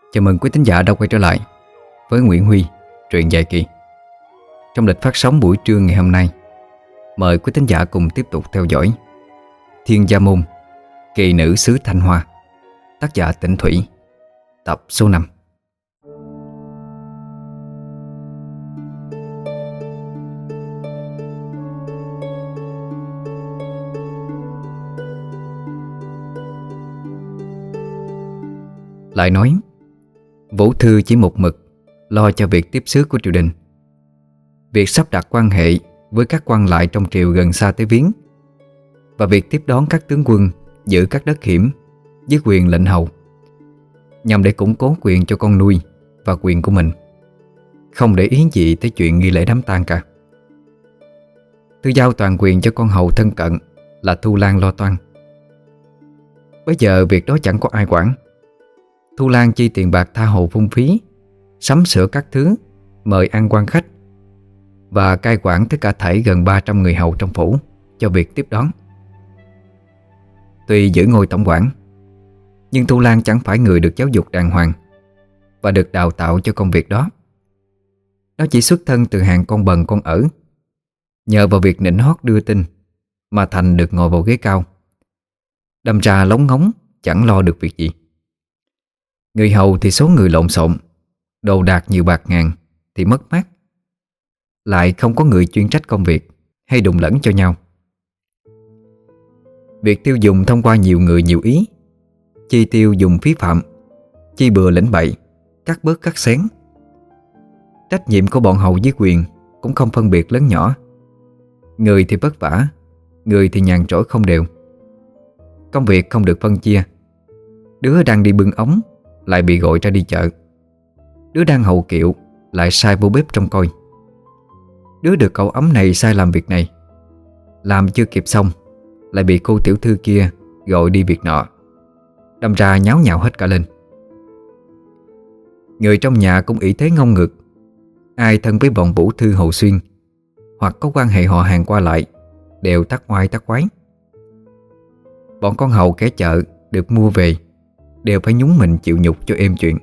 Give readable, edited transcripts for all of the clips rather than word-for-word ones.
Chào mừng quý thính giả đã quay trở lại với Nguyễn Huy, truyện dài kỳ. Trong lịch phát sóng buổi trưa ngày hôm nay, mời quý thính giả cùng tiếp tục theo dõi Thiên Gia Môn, Kỳ Nữ xứ Thanh Hoa, tác giả Tĩnh Thủy, tập số 5. Lại nói, Vũ Thư chỉ một mực lo cho việc tiếp xứ của triều đình. Việc sắp đặt quan hệ với các quan lại trong triều gần xa tới viếng, và việc tiếp đón các tướng quân giữ các đất hiểm dưới quyền lệnh hầu, nhằm để củng cố quyền cho con nuôi và quyền của mình, không để ý gì tới chuyện nghi lễ đám tang cả. Thư giao toàn quyền cho con hầu thân cận là Thu Lan lo toan. Bây giờ việc đó chẳng có ai quản. Thu Lan chi tiền bạc tha hồ phung phí, sắm sửa các thứ, mời ăn quan khách và cai quản tất cả thảy gần 300 người hầu trong phủ cho việc tiếp đón. Tuy giữ ngôi tổng quản, nhưng Thu Lan chẳng phải người được giáo dục đàng hoàng và được đào tạo cho công việc đó. Nó chỉ xuất thân từ hàng con bần con ở, nhờ vào việc nịnh hót đưa tin mà thành được ngồi vào ghế cao. Đâm ra lóng ngóng, chẳng lo được việc gì. Người hầu thì số người lộn xộn, đồ đạc nhiều bạc ngàn thì mất mát, lại không có người chuyên trách công việc hay đùn lẫn cho nhau. Việc tiêu dùng thông qua nhiều người nhiều ý, chi tiêu dùng phí phạm, chi bừa lĩnh bậy, cắt bớt cắt xén. Trách nhiệm của bọn hầu dưới quyền cũng không phân biệt lớn nhỏ. Người thì vất vả, người thì nhàn rỗi không đều. Công việc không được phân chia. Đứa đang đi bưng ống lại bị gọi ra đi chợ, đứa đang hầu kiệu lại sai vô bếp trông coi, đứa được cậu ấm này sai làm việc này, làm chưa kịp xong lại bị cô tiểu thư kia gọi đi việc nọ. Đâm ra nháo nhào hết cả lên. Người trong nhà cũng ỷ thế ngông ngược. Ai thân với bọn Vũ Thư Hầu Xuyên hoặc có quan hệ họ hàng qua lại đều tắc oai tắc quái. Bọn con hầu kẻ chợ được mua về đều phải nhúng mình chịu nhục cho êm chuyện.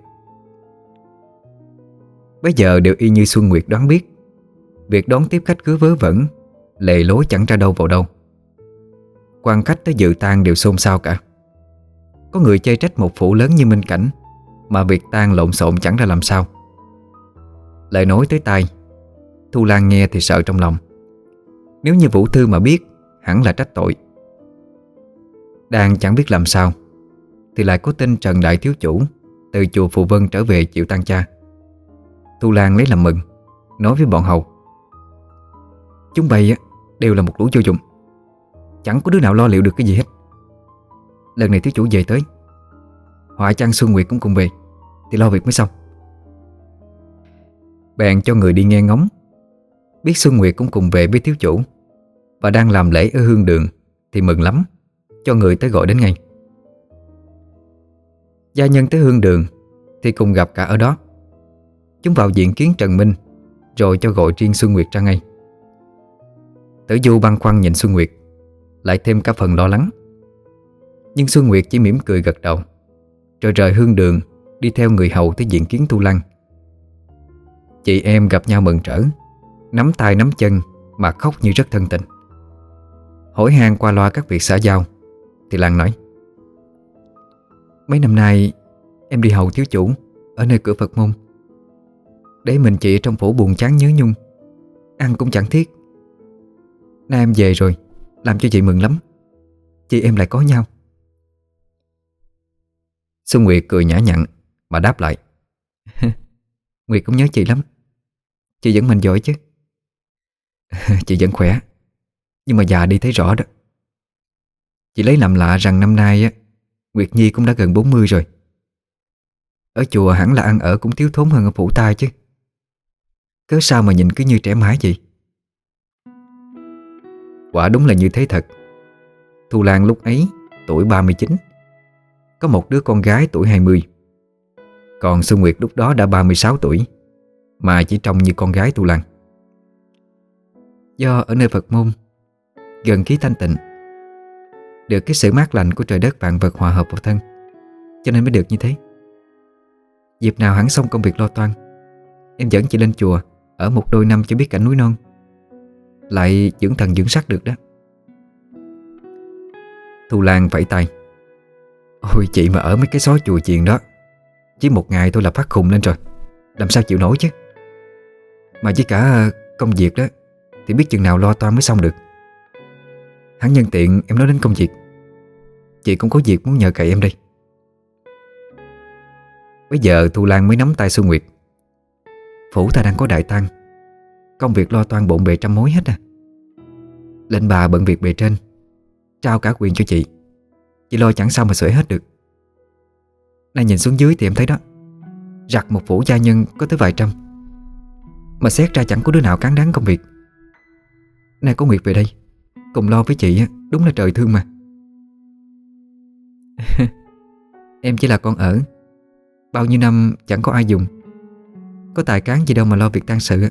Bây giờ đều y như Xuân Nguyệt đoán biết, việc đón tiếp khách cứ vớ vẩn, lề lối chẳng ra đâu vào đâu. Quan khách tới dự tang đều xôn xao cả. Có người chê trách một phủ lớn như Minh Cảnh mà việc tang lộn xộn chẳng ra làm sao. Lời nói tới tai, Thu Lan nghe thì sợ trong lòng. Nếu như Vũ Thư mà biết, hẳn là trách tội. Đang chẳng biết làm sao thì lại có tin Trần Đại Thiếu Chủ từ chùa Phù Vân trở về chịu tang cha. Thu Lan lấy làm mừng, nói với bọn hầu: chúng bay đều là một lũ vô dụng, chẳng có đứa nào lo liệu được cái gì hết. Lần này thiếu chủ về tới, họa chăng Xuân Nguyệt cũng cùng về thì lo việc mới xong. Bèn cho người đi nghe ngóng. Biết Xuân Nguyệt cũng cùng về với thiếu chủ và đang làm lễ ở hương đường thì mừng lắm, cho người tới gọi đến ngay. Gia nhân tới hương đường thì cùng gặp cả ở đó. Chúng vào diện kiến Trần Minh, rồi cho gọi riêng Xuân Nguyệt ra ngay. Tử Du băn khoăn nhìn Xuân Nguyệt, lại thêm cả phần lo lắng. Nhưng Xuân Nguyệt chỉ mỉm cười gật đầu, rồi rời hương đường đi theo người hầu tới diện kiến Thu Lan. Chị em gặp nhau mừng rỡ, nắm tay nắm chân mà khóc như rất thân tình. Hỏi han qua loa các việc xã giao thì Lan nói: mấy năm nay em đi hầu thiếu chủ ở nơi cửa Phật môn, để mình chị trong phủ buồn chán nhớ nhung, ăn cũng chẳng thiết. Nay em về rồi, làm cho chị mừng lắm. Chị em lại có nhau. Xuân Nguyệt cười nhã nhặn mà đáp lại: Nguyệt cũng nhớ chị lắm. Chị vẫn mạnh giỏi chứ? Chị vẫn khỏe, nhưng mà già đi thấy rõ đó. Chị lấy làm lạ rằng năm nay Nguyệt Nhi cũng đã gần 40 rồi. Ở chùa hẳn là ăn ở cũng thiếu thốn hơn ở phủ tai chứ. Cớ sao mà nhìn cứ như trẻ mãi vậy? Quả đúng là như thế thật. Thu Lan lúc ấy tuổi 39, có một đứa con gái tuổi 20. Còn Xuân Nguyệt lúc đó đã 36 tuổi, mà chỉ trông như con gái Thu Lan. Do ở nơi Phật môn, gần khí thanh tịnh, được cái sự mát lành của trời đất vạn vật hòa hợp vào thân, cho nên mới được như thế. Dịp nào hẳn xong công việc lo toan, em dẫn chị lên chùa ở một đôi năm cho biết cảnh núi non, lại dưỡng thần dưỡng sắc được đó. Thu Lan vẫy tay. Ôi chị mà ở mấy cái xó chùa chiền đó, chỉ một ngày thôi là phát khùng lên rồi, làm sao chịu nổi chứ. Mà với cả công việc đó thì biết chừng nào lo toan mới xong được. Hắn nhân tiện em nói đến công việc, chị cũng có việc muốn nhờ cậy em đây. Bây giờ Thu Lan mới nắm tay Xuân Nguyệt. Phủ ta đang có đại tang, công việc lo toan bộn bề trăm mối hết à. Lệnh bà bận việc bề trên, trao cả quyền cho chị lo chẳng sao mà xuể hết được. Nay nhìn xuống dưới thì em thấy đó, rặt một phủ gia nhân có tới vài trăm, mà xét ra chẳng có đứa nào cán đáng công việc. Nay có Nguyệt về đây cùng lo với chị, đúng là trời thương mà. Em chỉ là con ở, bao nhiêu năm chẳng có ai dùng, có tài cán gì đâu mà lo việc tang sự.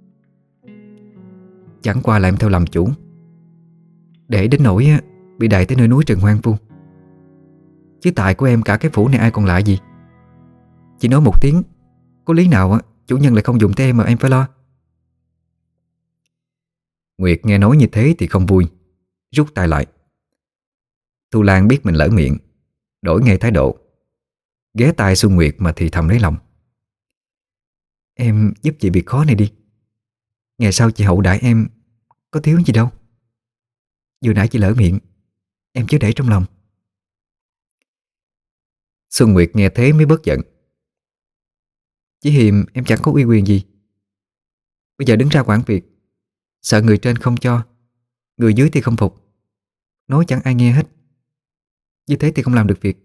Chẳng qua là em theo làm chủ, để đến nỗi bị đày tới nơi núi rừng hoang vu. Chứ tài của em cả cái phủ này ai còn lại gì. Chỉ nói một tiếng, có lý nào chủ nhân lại không dùng tới em mà em phải lo. Nguyệt nghe nói như thế thì không vui, rút tay lại. Thu Lan biết mình lỡ miệng, đổi ngay thái độ, ghé tai Xuân Nguyệt mà thì thầm lấy lòng. Em giúp chị việc khó này đi, ngày sau chị hậu đãi em có thiếu gì đâu. Vừa nãy chị lỡ miệng, em chứ để trong lòng. Xuân Nguyệt nghe thế mới bớt giận. Chỉ hiềm em chẳng có uy quyền gì, bây giờ đứng ra quản việc, sợ người trên không cho, người dưới thì không phục, nói chẳng ai nghe hết. Như thế thì không làm được việc.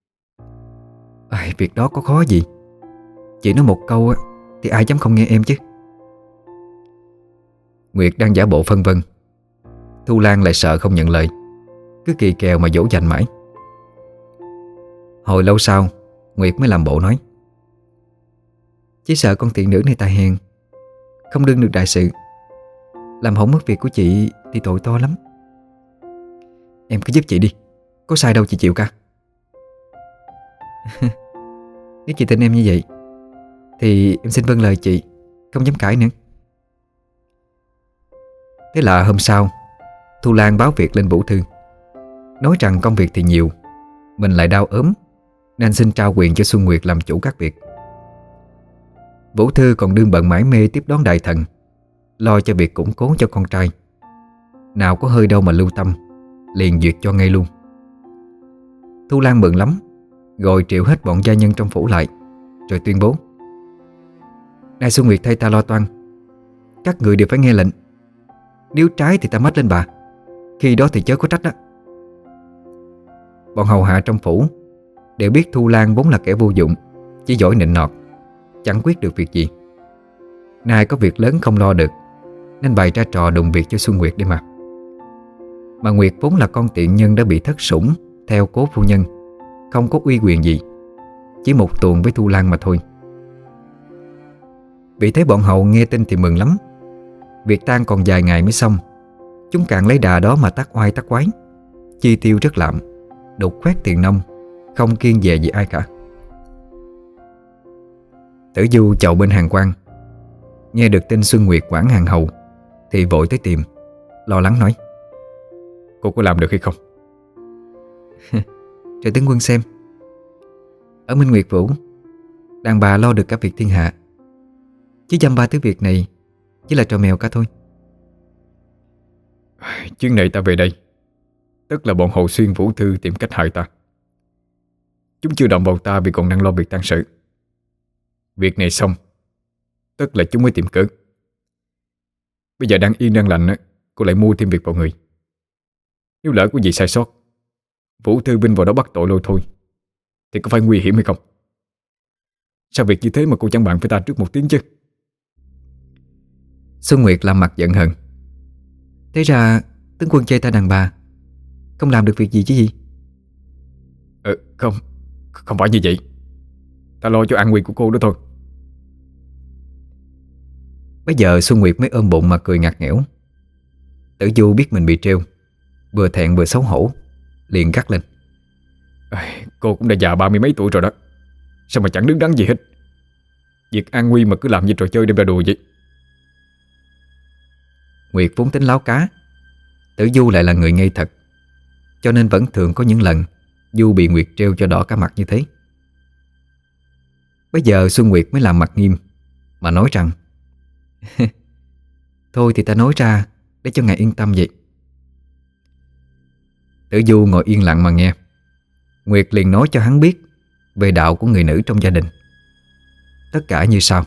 Việc đó có khó gì, chị nói một câu thì ai dám không nghe em chứ. Nguyệt đang giả bộ phân vân, Thu Lan lại sợ không nhận lời, cứ kỳ kèo mà dỗ dành mãi. Hồi lâu sau Nguyệt mới làm bộ nói: Chỉ sợ con tiện nữ này tài hèn, không đương được đại sự, làm hỏng mất việc của chị thì tội to lắm. Em cứ giúp chị đi, có sai đâu chị chịu cả. Nếu chị tin em như vậy thì em xin vâng lời chị, không dám cãi nữa. Thế là hôm sau Thu Lan báo việc lên Vũ Thư, nói rằng công việc thì nhiều, mình lại đau ốm, nên xin trao quyền cho Xuân Nguyệt làm chủ các việc. Vũ Thư còn đương bận mải mê tiếp đón đại thần, lo cho việc củng cố cho con trai. Nào có hơi đâu mà lưu tâm, liền duyệt cho ngay luôn. Thu Lan mừng lắm, gọi triệu hết bọn gia nhân trong phủ lại, rồi tuyên bố: Nay Xuân Nguyệt thay ta lo toan, các người đều phải nghe lệnh. Nếu trái thì ta mách lên bà, khi đó thì chớ có trách đó. Bọn hầu hạ trong phủ đều biết Thu Lan vốn là kẻ vô dụng, chỉ giỏi nịnh nọt, chẳng quyết được việc gì. Nay có việc lớn không lo được, nên bày ra trò đùn việc cho Xuân Nguyệt để mà. Mà Nguyệt vốn là con tiện nhân đã bị thất sủng theo cố phu nhân, không có uy quyền gì, chỉ một tuồng với Thu Lan mà thôi. Vì thế bọn hầu nghe tin thì mừng lắm. Việc tang còn vài ngày mới xong, chúng càng lấy đà đó mà tác oai tác quái, chi tiêu rất lạm, đục khoét tiền nông, không kiêng dè gì ai cả. Tử Du chầu bên hàng quan, nghe được tin Xuân Nguyệt quản hàng hầu thì vội tới tìm, lo lắng nói: Cô có làm được hay không? Trời tướng quân xem, ở Minh Nguyệt Vũ, đàn bà lo được cả việc thiên hạ, chứ dăm ba thứ việc này chỉ là trò mèo cả thôi. Chuyến này ta về đây, tức là bọn Hồ Xuyên Vũ Thư tìm cách hại ta. Chúng chưa động vào ta vì còn đang lo việc tang sự. Việc này xong, tức là chúng mới tìm cớ. Bây giờ đang yên đang lành, cô lại mua thêm việc vào người. Nếu lỡ có gì sai sót, Vũ Thư binh vào đó bắt tội lôi thôi, thì có phải nguy hiểm hay không? Sao việc như thế mà cô chẳng bàn với ta trước một tiếng chứ? Xuân Nguyệt làm mặt giận hờn: Thế ra tướng quân chê ta đàn bà, không làm được việc gì chứ gì? Không phải như vậy. Ta lo cho an nguy của cô đó thôi. Bây giờ Xuân Nguyệt mới ôm bụng mà cười ngặt nghẽo. Tử Du biết mình bị trêu, vừa thẹn vừa xấu hổ, liền gắt lên: Cô cũng đã già 30 mấy tuổi rồi đó, Sao mà chẳng đứng đắn gì hết. Việc an nguy mà cứ làm như trò chơi đem ra đùa vậy. Nguyệt vốn tính láo cá, Tử Du lại là người ngây thật, cho nên vẫn thường có những lần Du bị Nguyệt trêu cho đỏ cả mặt như thế. Bây giờ Xuân Nguyệt mới làm mặt nghiêm mà nói rằng thôi thì ta nói ra để cho ngài yên tâm vậy. Tử Du ngồi yên lặng mà nghe. Nguyệt liền nói cho hắn biết về đạo của người nữ trong gia đình. Tất cả như sau.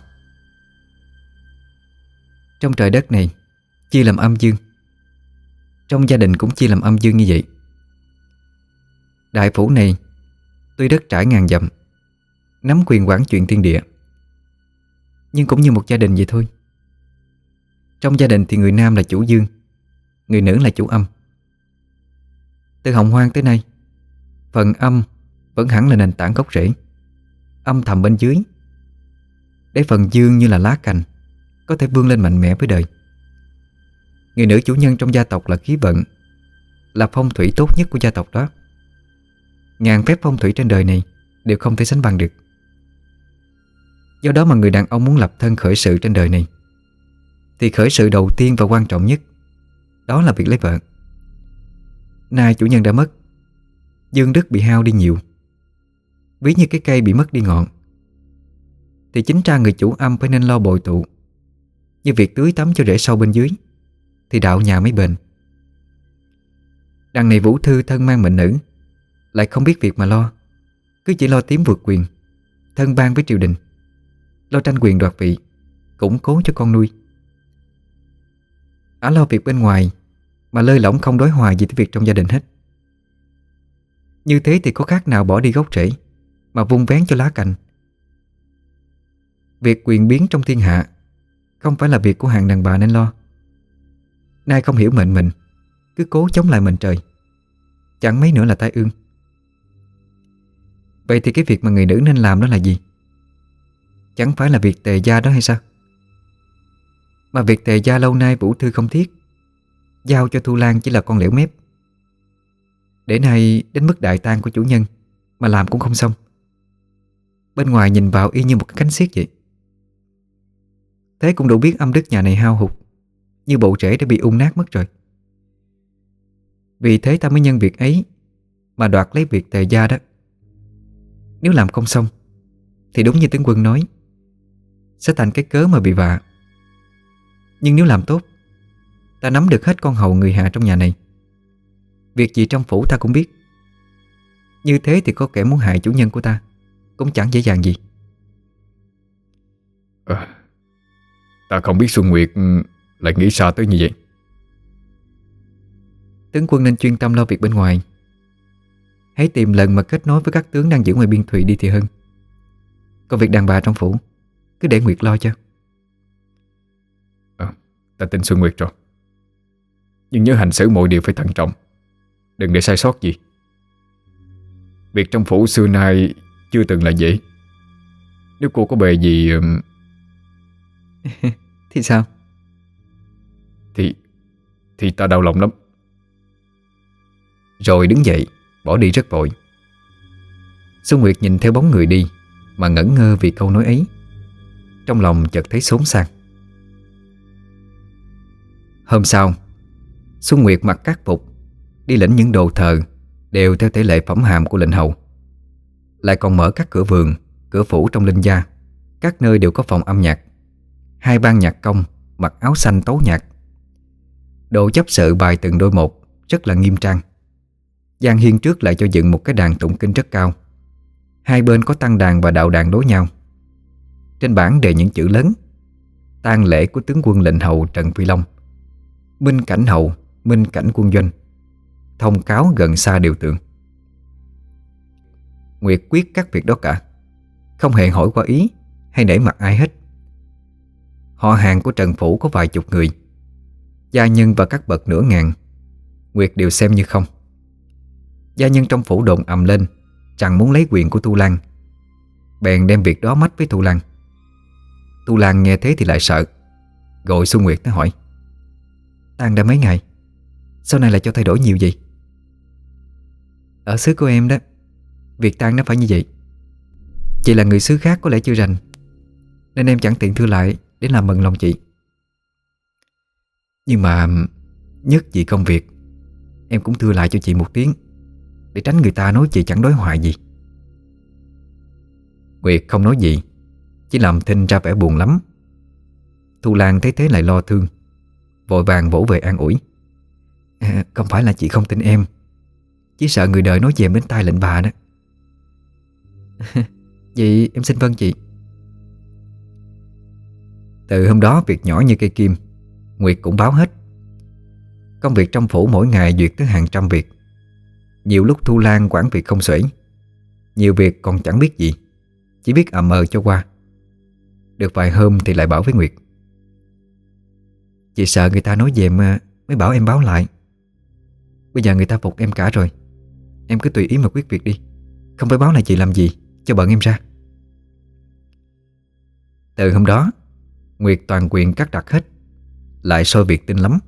Trong trời đất này chia làm âm dương, trong gia đình cũng chia làm âm dương như vậy. Đại phủ này tuy đất trải ngàn dặm, nắm quyền quản chuyện thiên địa, nhưng cũng như một gia đình vậy thôi. Trong gia đình thì người nam là chủ dương, người nữ là chủ âm. Từ hồng hoang tới nay, phần âm vẫn hẳn là nền tảng gốc rễ, âm thầm bên dưới, để phần dương như là lá cành có thể vươn lên mạnh mẽ với đời. Người nữ chủ nhân trong gia tộc là khí vận, là phong thủy tốt nhất của gia tộc đó. Ngàn phép phong thủy trên đời này đều không thể sánh bằng được. Do đó mà người đàn ông muốn lập thân khởi sự trên đời này thì khởi sự đầu tiên và quan trọng nhất đó là việc lấy vợ. Nay chủ nhân đã mất, dương đức bị hao đi nhiều, ví như cái cây bị mất đi ngọn, thì chính ra người chủ âm phải nên lo bồi tụ, như việc tưới tắm cho rễ sâu bên dưới, thì đạo nhà mới bền. Đằng này Vũ Thư thân mang mệnh nữ, lại không biết việc mà lo, cứ chỉ lo tím vượt quyền, thân ban với triều đình, lo tranh quyền đoạt vị, củng cố cho con nuôi. Ả lo việc bên ngoài mà lơi lỏng không đối hòa gì tới việc trong gia đình hết. Như thế thì có khác nào bỏ đi gốc rễ mà vun vén cho lá cành. Việc quyền biến trong thiên hạ không phải là việc của hàng đàn bà nên lo. Nay không hiểu mệnh mình, cứ cố chống lại mệnh trời, chẳng mấy nữa là tai ương. Vậy thì cái việc mà người nữ nên làm đó là gì? Chẳng phải là việc tề gia đó hay sao? Mà việc tề gia lâu nay Vũ Thư không thiết, giao cho Thu Lan chỉ là con lẻo mép. Để nay đến mức đại tang của chủ nhân mà làm cũng không xong. Bên ngoài nhìn vào y như một cái cánh xiết vậy. Thế cũng đủ biết âm đức nhà này hao hụt, như bộ rễ đã bị ung nát mất rồi. Vì thế ta mới nhân việc ấy mà đoạt lấy việc tề gia đó. Nếu làm không xong thì đúng như tướng quân nói, sẽ thành cái cớ mà bị vạ. Nhưng nếu làm tốt, ta nắm được hết con hầu người hạ trong nhà này, việc gì trong phủ ta cũng biết. Như thế thì có kẻ muốn hại chủ nhân của ta cũng chẳng dễ dàng gì. Ta không biết Xuân Nguyệt lại nghĩ sao tới như vậy. Tướng quân nên chuyên tâm lo việc bên ngoài. Hãy tìm lần mà kết nối với các tướng đang giữ ngoài biên thùy đi thì hơn. Còn việc đàn bà trong phủ cứ để Nguyệt lo cho. Ta tin Xuân Nguyệt rồi. Nhưng nhớ hành xử mọi điều phải thận trọng, đừng để sai sót gì. Việc trong phủ xưa nay chưa từng là dễ. Nếu cô có bề gì Thì sao? Thì ta đau lòng lắm. Rồi đứng dậy bỏ đi rất vội. Xuân Nguyệt nhìn theo bóng người đi mà ngẩn ngơ vì câu nói ấy. Trong lòng chợt thấy xốn sang. Hôm sau, Xuân Nguyệt mặc cát phục, đi lĩnh những đồ thờ đều theo thể lệ phẩm hàm của lệnh hầu. Lại còn mở các cửa vườn, cửa phủ trong Linh gia. Các nơi đều có phòng âm nhạc. Hai ban nhạc công mặc áo xanh tấu nhạc. Đồ chấp sự bài từng đôi một, rất là nghiêm trang. Gian hiên trước lại cho dựng một cái đàn tụng kinh rất cao. Hai bên có tăng đàn và đạo đàn đối nhau. Trên bảng đề những chữ lớn: tang lễ của tướng quân lệnh hầu Trần Phi Long, minh cảnh hầu, minh cảnh quân doanh, thông cáo gần xa đều tượng. Nguyệt quyết các việc đó cả, không hề hỏi qua ý hay nể mặt ai hết. Họ hàng của Trần Phủ có vài chục người, gia nhân và các bậc nửa ngàn, Nguyệt đều xem như không. Gia nhân trong phủ đồn ầm lên rằng muốn lấy quyền của Thu Lan, bèn đem việc đó mách với Thu Lan. Thu Lan nghe thế thì lại sợ, gọi Xuân Nguyệt nó hỏi: tang đã mấy ngày, sau này lại cho thay đổi nhiều vậy? Ở xứ của em đó, việc tang nó phải như vậy. Chị là người xứ khác có lẽ chưa rành, nên em chẳng tiện thưa lại để làm bận lòng chị. Nhưng mà nhất vì công việc, em cũng thưa lại cho chị một tiếng, để tránh người ta nói chị chẳng đối hoài gì. Nguyệt không nói gì, chỉ làm thinh ra vẻ buồn lắm. Thu Lan thấy thế lại lo thương, vội vàng vỗ về an ủi. Không phải là chị không tin em, chỉ sợ người đời nói về em đến tai lệnh bà đó. Vậy em xin vâng chị. Từ hôm đó việc nhỏ như cây kim Nguyệt cũng báo hết. Công việc trong phủ mỗi ngày duyệt tới hàng trăm việc. Nhiều lúc Thu Lan quản việc không xuể, nhiều việc còn chẳng biết gì, chỉ biết ậm ờ cho qua. Được vài hôm thì lại bảo với Nguyệt. Chị sợ người ta nói về em mới bảo em báo lại. Bây giờ người ta phục em cả rồi, em cứ tùy ý mà quyết việc đi, không phải báo lại chị làm gì cho bận em ra. Từ hôm đó Nguyệt toàn quyền cắt đặt hết, lại soi việc tinh lắm.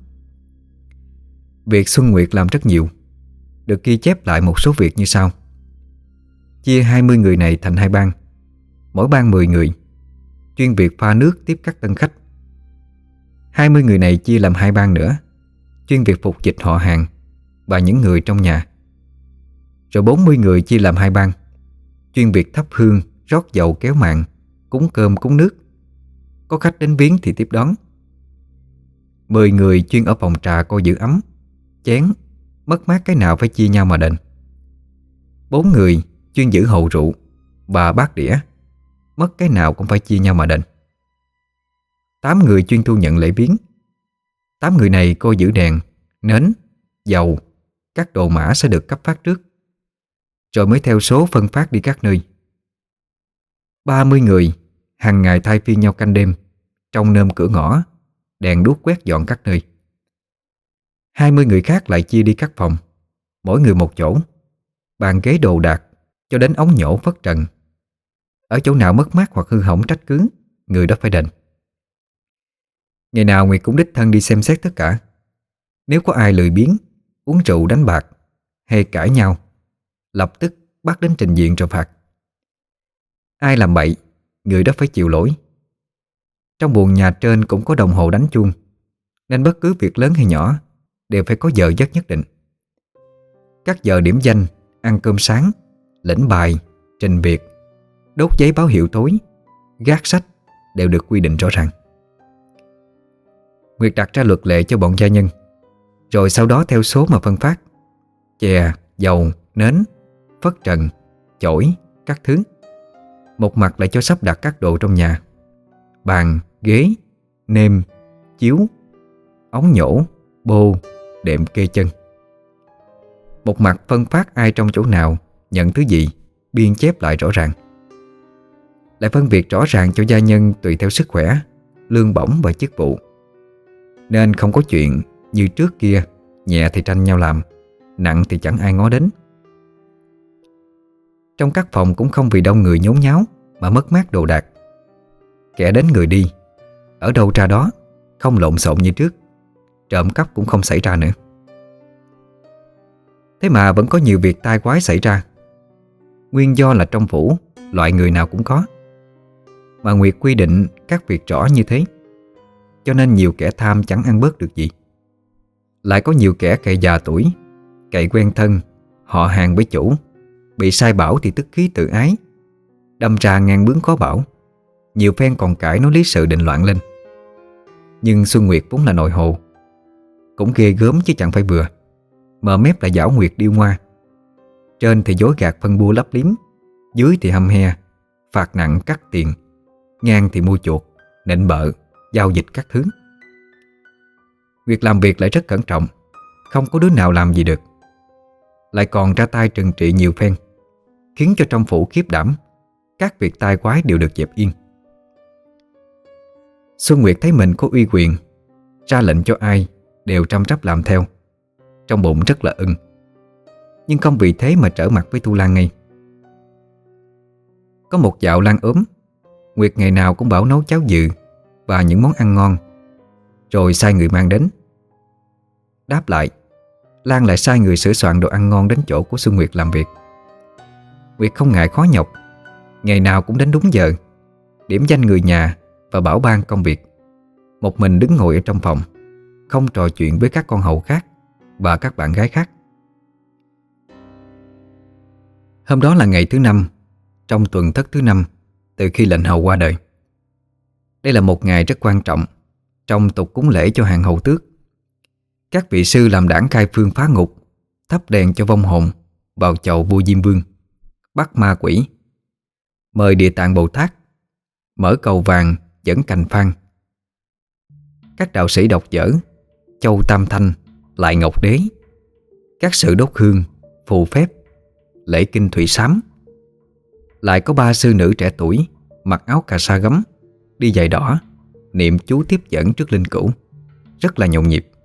Việc Xuân Nguyệt làm rất nhiều, được ghi chép lại một số việc như sau. Chia 20 người này thành 2 ban, mỗi ban 10 người, chuyên việc pha nước tiếp các tân khách. 20 người này chia làm 2 ban nữa, chuyên việc phục dịch họ hàng và những người trong nhà. Rồi 40 người chia làm 2 ban, chuyên việc thắp hương, rót dầu kéo màn, cúng cơm cúng nước. Có khách đến viếng thì tiếp đón. 10 người chuyên ở phòng trà coi giữ ấm, chén, mất mát cái nào phải chia nhau mà đền. 4 người chuyên giữ hầu rượu và bát đĩa, mất cái nào cũng phải chia nhau mà đền. 8 người chuyên thu nhận lễ viếng. 8 người này coi giữ đèn, nến, dầu, các đồ mã sẽ được cấp phát trước, rồi mới theo số phân phát đi các nơi. 30 người hàng ngày thay phiên nhau canh đêm, trông nơm cửa ngõ, đèn đuốc quét dọn các nơi. 20 người khác lại chia đi các phòng, mỗi người một chỗ, bàn ghế đồ đạc, cho đến ống nhổ phất trần. Ở chỗ nào mất mát hoặc hư hỏng trách cứ, người đó phải đền. Ngày nào Nguyệt cũng đích thân đi xem xét tất cả. Nếu có ai lười biếng, uống rượu đánh bạc hay cãi nhau, lập tức bắt đến trình diện rồi phạt. Ai làm bậy, người đó phải chịu lỗi. Trong buồng nhà trên cũng có đồng hồ đánh chuông, nên bất cứ việc lớn hay nhỏ đều phải có giờ giấc nhất định. Các giờ điểm danh, ăn cơm sáng, lĩnh bài, trình việc, đốt giấy báo hiệu tối, gác sách đều được quy định rõ ràng. Nguyệt đặt ra luật lệ cho bọn gia nhân, rồi sau đó theo số mà phân phát. Chè, dầu, nến, phất trần, chổi, các thứ. Một mặt lại cho sắp đặt các đồ trong nhà: bàn, ghế, nêm, chiếu, ống nhổ, bô, đệm kê chân. Một mặt phân phát ai trong chỗ nào nhận thứ gì, biên chép lại rõ ràng. Lại phân biệt rõ ràng cho gia nhân tùy theo sức khỏe, lương bổng và chức vụ. Nên không có chuyện như trước kia nhẹ thì tranh nhau làm, nặng thì chẳng ai ngó đến. Trong các phòng cũng không vì đông người nhốn nháo mà mất mát đồ đạc. Kẻ đến người đi, ở đâu ra đó, không lộn xộn như trước, trộm cắp cũng không xảy ra nữa. Thế mà vẫn có nhiều việc tai quái xảy ra. Nguyên do là trong phủ loại người nào cũng có, mà Nguyệt quy định các việc rõ như thế, cho nên nhiều kẻ tham chẳng ăn bớt được gì. Lại có nhiều kẻ cậy già tuổi, cậy quen thân, họ hàng với chủ, bị sai bảo thì tức khí tự ái, đâm ra ngang bướng khó bảo. Nhiều phen còn cãi nói lý sự định loạn lên. Nhưng Xuân Nguyệt vốn là nội hồ, cũng ghê gớm chứ chẳng phải vừa. Mờ mép là giảo nguyệt điêu ngoa. Trên thì dối gạt phân bua lấp liếm, dưới thì hăm he, phạt nặng cắt tiền, ngang thì mua chuộc, nịnh bợ, giao dịch các thứ. Nguyệt làm việc lại rất cẩn trọng, không có đứa nào làm gì được. Lại còn ra tay trừng trị nhiều phen, khiến cho trong phủ khiếp đảm, các việc tai quái đều được dẹp yên. Xuân Nguyệt thấy mình có uy quyền, ra lệnh cho ai đều trăm trắp làm theo, trong bụng rất là ưng. Nhưng không vì thế mà trở mặt với Thu Lan ngay. Có một dạo Lan ốm, Nguyệt ngày nào cũng bảo nấu cháo dừ và những món ăn ngon, rồi sai người mang đến. Đáp lại, Lan lại sai người sửa soạn đồ ăn ngon đến chỗ của Xuân Nguyệt làm việc. Nguyệt không ngại khó nhọc, Ngày nào cũng đến đúng giờ, điểm danh người nhà và bảo ban công việc. Một mình đứng ngồi ở trong phòng, không trò chuyện với các con hầu khác và các bạn gái khác. Hôm đó là ngày thứ 5 trong tuần thất thứ 5 từ khi lệnh hầu qua đời. Đây là một ngày rất quan trọng trong tục cúng lễ cho hàng hầu tước. Các vị sư làm đảng khai phương phá ngục, thắp đèn cho vong hồn vào chầu vua Diêm Vương, bắt ma quỷ, mời Địa Tạng Bồ Tát, mở cầu vàng dẫn cành phan. Các đạo sĩ đọc dở Châu Tam Thanh, Lại Ngọc Đế. Các sự đốt hương, phù phép, lễ kinh thủy sám. Lại có 3 sư nữ trẻ tuổi mặc áo cà sa gấm, đi giày đỏ, niệm chú tiếp dẫn trước linh cữu, rất là nhộn nhịp.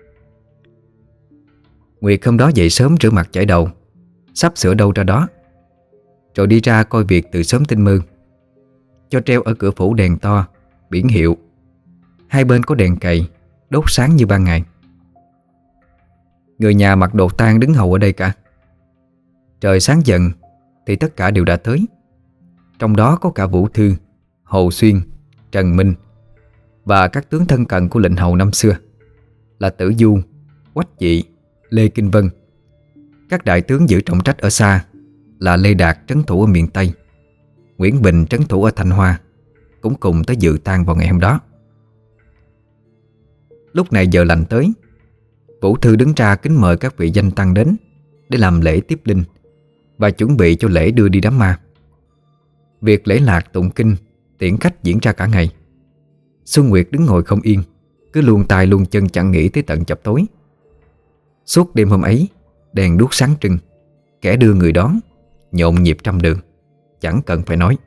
Nguyệt hôm đó dậy sớm rửa mặt chải đầu, sắp sửa đâu ra đó, rồi đi ra coi việc từ sớm tinh mơ. Cho treo ở cửa phủ đèn to, biển hiệu, hai bên có đèn cầy đốt sáng như ban ngày. Người nhà mặc đồ tang đứng hầu ở đây cả. Trời sáng dần thì tất cả đều đã tới, trong đó có cả Vũ Thư, Hồ Xuyên, Trần Minh và các tướng thân cận của lệnh hầu năm xưa là Tử Du, Quách Dị, Lê Kinh Vân. Các đại tướng giữ trọng trách ở xa là Lê Đạt trấn thủ ở miền Tây, Nguyễn Bình trấn thủ ở Thanh Hoa cũng cùng tới dự tang vào ngày hôm đó. Lúc này giờ lành tới, Vũ Thư đứng ra kính mời các vị danh tăng đến để làm lễ tiếp linh và chuẩn bị cho lễ đưa đi đám ma. Việc lễ lạc tụng kinh, tiễn khách diễn ra cả ngày. Xuân Nguyệt đứng ngồi không yên, cứ luồn tay luồn chân chẳng nghỉ tới tận chập tối. Suốt đêm hôm ấy, đèn đuốc sáng trưng, kẻ đưa người đón, nhộn nhịp trăm đường, chẳng cần phải nói.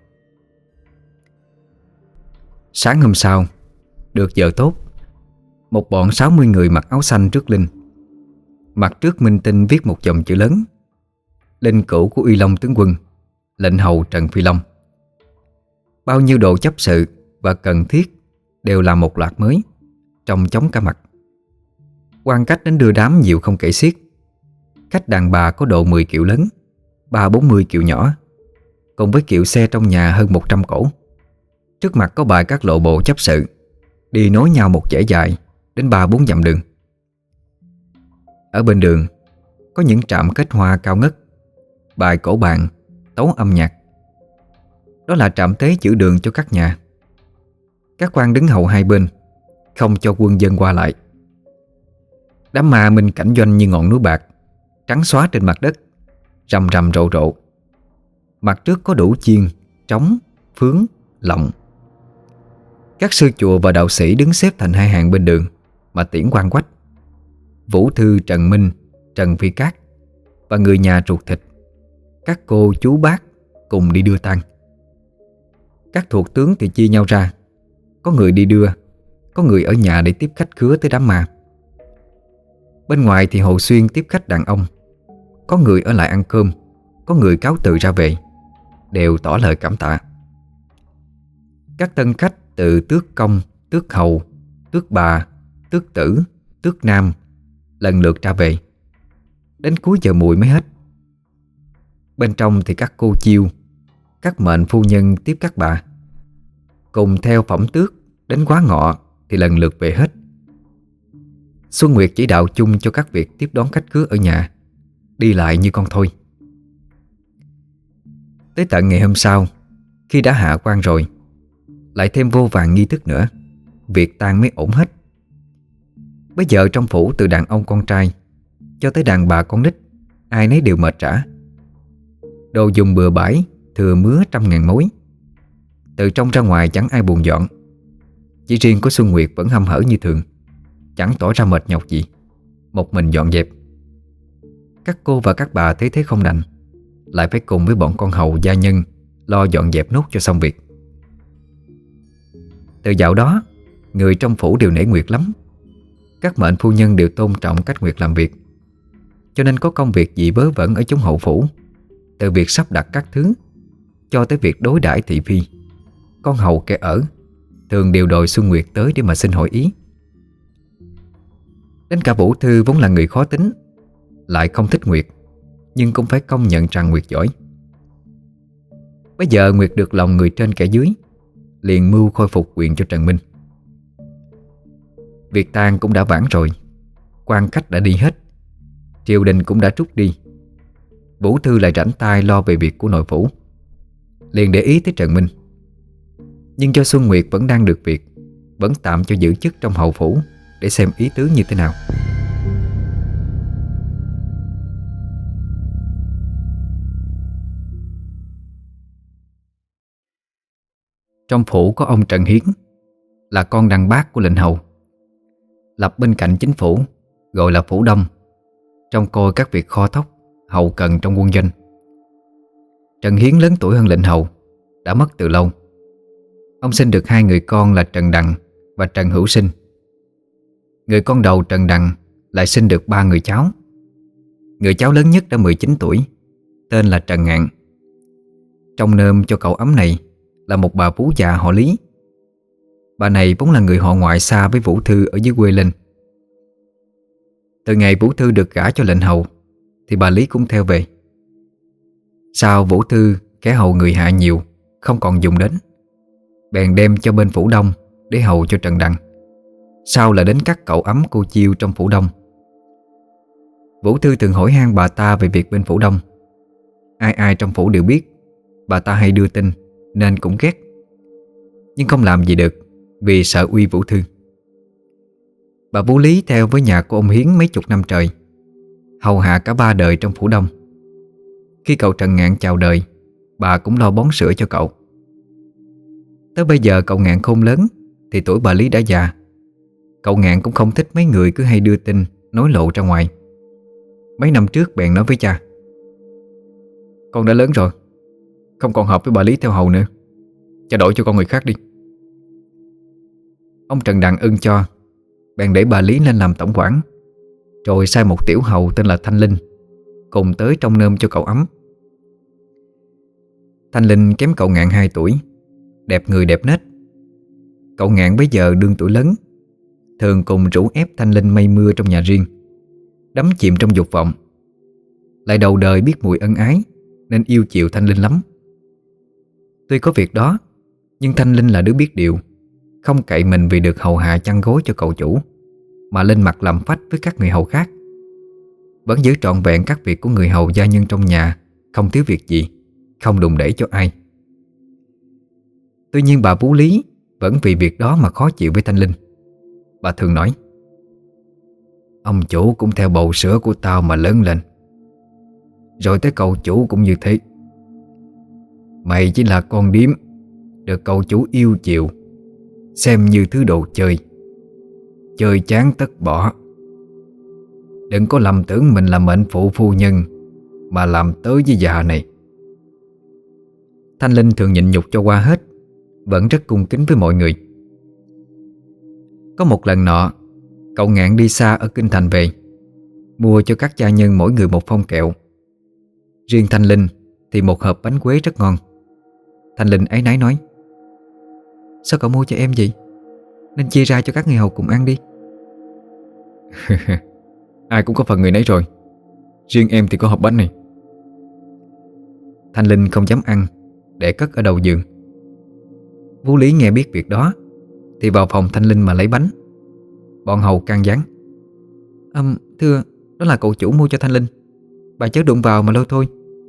Sáng hôm sau, được giờ tốt, một bọn 60 người mặc áo xanh rước linh. Mặt trước minh tinh viết một dòng chữ lớn: linh cữu của Uy Long tướng quân, lệnh hầu Trần Phi Long. Bao nhiêu đồ chấp sự và cần thiết đều là một loạt mới, trông chóng cả mặt. Quan cách đến đưa đám nhiều không kể xiết. Khách đàn bà có độ 10 kiệu lớn, 30-40 kiệu nhỏ, cùng với kiệu xe trong nhà hơn 100 cỗ. Trước mặt có bài các lộ bộ chấp sự, đi nối nhau một dãy dài đến 3-4 dặm đường. Ở bên đường có những trạm kết hoa cao ngất, bài cổ bàn, tấu âm nhạc. Đó là trạm tế giữ đường cho các nhà. Các quan đứng hầu hai bên, không cho quân dân qua lại. Đám ma minh cảnh doanh như ngọn núi bạc, trắng xóa trên mặt đất, rầm rầm rộ rộ. Mặt trước có đủ chiên, trống, phướng, lọng. Các sư chùa và đạo sĩ đứng xếp thành hai hàng bên đường mà tiễn quan quách. Vũ Thư, Trần Minh, Trần Phi Cát và người nhà ruột thịt, các cô chú bác cùng đi đưa tang. Các thuộc tướng thì chia nhau ra, có người đi đưa, có người ở nhà để tiếp khách khứa tới đám ma. Bên ngoài thì Hồ Xuyên tiếp khách đàn ông, có người ở lại ăn cơm, có người cáo từ ra về, đều tỏ lời cảm tạ. Các tân khách từ tước công, tước hầu, tước bà, tước tử, tước nam lần lượt ra về. Đến cuối giờ mùi mới hết. Bên trong thì các cô chiêu, các mệnh phu nhân tiếp các bà, cùng theo phẩm tước đến quá ngọ thì lần lượt về hết. Xuân Nguyệt chỉ đạo chung cho các việc tiếp đón khách khứa ở nhà, đi lại như con thôi. Tới tận ngày hôm sau, khi đã hạ quan rồi, lại thêm vô vàn nghi thức nữa, việc tang mới ổn hết. Bây giờ trong phủ từ đàn ông con trai cho tới đàn bà con nít, ai nấy đều mệt rã. Đồ dùng bừa bãi, thừa mứa trăm ngàn mối. Từ trong ra ngoài chẳng ai buồn dọn. Chỉ riêng của Xuân Nguyệt vẫn hăm hở như thường, chẳng tỏ ra mệt nhọc gì, một mình dọn dẹp. Các cô và các bà thấy thế không đành, lại phải cùng với bọn con hầu gia nhân lo dọn dẹp nốt cho xong việc. Từ dạo đó, người trong phủ đều nể Nguyệt lắm. Các mệnh phu nhân đều tôn trọng cách Nguyệt làm việc, cho nên có công việc gì vớ vẩn ở chúng hậu phủ, từ việc sắp đặt các thứ cho tới việc đối đãi thị phi, con hầu kẻ ở thường đều đòi Xuân Nguyệt tới để mà xin hỏi ý. Đến cả Vũ Thư vốn là người khó tính, lại không thích Nguyệt, nhưng cũng phải công nhận rằng Nguyệt giỏi. Bây giờ Nguyệt được lòng người trên kẻ dưới, liền mưu khôi phục quyền cho Trần Minh. Việc tang cũng đã vãn rồi, quan khách đã đi hết, triều đình cũng đã trút đi. Vũ Thư lại rảnh tay lo về việc của nội phủ, liền để ý tới Trần Minh. Nhưng cho Xuân Nguyệt vẫn đang được việc, vẫn tạm cho giữ chức trong hậu phủ để xem ý tứ như thế nào. Trong phủ có ông Trần Hiến, là con đàn bác của lệnh hầu, lập bên cạnh chính phủ, gọi là phủ đông, trông coi các việc kho thóc, hậu cần trong quân doanh. Trần Hiến lớn tuổi hơn lệnh hầu, đã mất từ lâu. Ông sinh được 2 người con là Trần Đằng và Trần Hữu Sinh. Người con đầu Trần Đằng lại sinh được 3 người cháu. Người cháu lớn nhất đã 19 tuổi, tên là Trần Ngạn. Trong nơm cho cậu ấm này là một bà vú già họ Lý. Bà này vốn là người họ ngoại xa với Vũ Thư ở dưới quê lên. Từ ngày Vũ Thư được gả cho lệnh hầu thì bà Lý cũng theo về. Sau Vũ Thư kẻ hầu người hạ nhiều, không còn dùng đến, bèn đem cho bên phủ đông để hầu cho Trần Đằng. Sau là đến các cậu ấm cô chiêu trong phủ đông. Vũ Thư thường hỏi han bà ta về việc bên phủ đông. Ai ai trong phủ đều biết bà ta hay đưa tin, nên cũng ghét, nhưng không làm gì được vì sợ uy Vũ Thư. Bà Vũ Lý theo với nhà của ông Hiến mấy chục năm trời, hầu hạ cả 3 đời trong phủ đông. Khi cậu Trần Ngạn chào đời, bà cũng lo bón sữa cho cậu. Tới bây giờ cậu Ngạn khôn lớn thì tuổi bà Lý đã già. Cậu Ngạn cũng không thích mấy người cứ hay đưa tin, nói lộ ra ngoài. Mấy năm trước bèn nói với cha: "Con đã lớn rồi, không còn hợp với bà Lý theo hầu nữa, cha đổi cho con người khác đi." Ông Trần Đằng ưng cho, bèn để bà Lý lên làm tổng quản, rồi sai một tiểu hầu tên là Thanh Linh cùng tới trông nom cho cậu ấm. Thanh Linh kém cậu Ngạn 2 tuổi, đẹp người đẹp nết. Cậu Ngạn bấy giờ đương tuổi lớn, thường cùng rủ ép Thanh Linh mây mưa trong nhà riêng, đắm chìm trong dục vọng. Lại đầu đời biết mùi ân ái, nên yêu chiều Thanh Linh lắm. Tuy có việc đó, nhưng Thanh Linh là đứa biết điều, không cậy mình vì được hầu hạ chăn gối cho cậu chủ mà lên mặt làm phách với các người hầu khác. Vẫn giữ trọn vẹn các việc của người hầu gia nhân trong nhà, không thiếu việc gì, không đùn đẩy cho ai. Tuy nhiên bà Vũ Lý vẫn vì việc đó mà khó chịu với Thanh Linh. Bà thường nói: "Ông chủ cũng theo bầu sữa của tao mà lớn lên, rồi tới cậu chủ cũng như thế. Mày chỉ là con điếm, được cậu chủ yêu chiều, xem như thứ đồ chơi. Chơi chán tất bỏ. Đừng có lầm tưởng mình là mệnh phụ phu nhân mà làm tới với già này." Thanh Linh thường nhịn nhục cho qua hết, vẫn rất cung kính với mọi người. Có một lần nọ, cậu Ngạn đi xa ở Kinh Thành về, mua cho các gia nhân mỗi người một phong kẹo. Riêng Thanh Linh thì một hộp bánh quế rất ngon. Thanh Linh áy náy nói: "Sao cậu mua cho em vậy? Nên chia ra cho các người hầu cùng ăn đi." Ai cũng có phần người nấy rồi, riêng em thì có hộp bánh này. Thanh Linh không dám ăn, để cất ở đầu giường. Vũ Lý nghe biết việc đó thì vào phòng Thanh Linh mà lấy bánh. Bọn hầu can gián: "Thưa, đó là cậu chủ mua cho Thanh Linh, bà chớ đụng vào mà lôi thôi."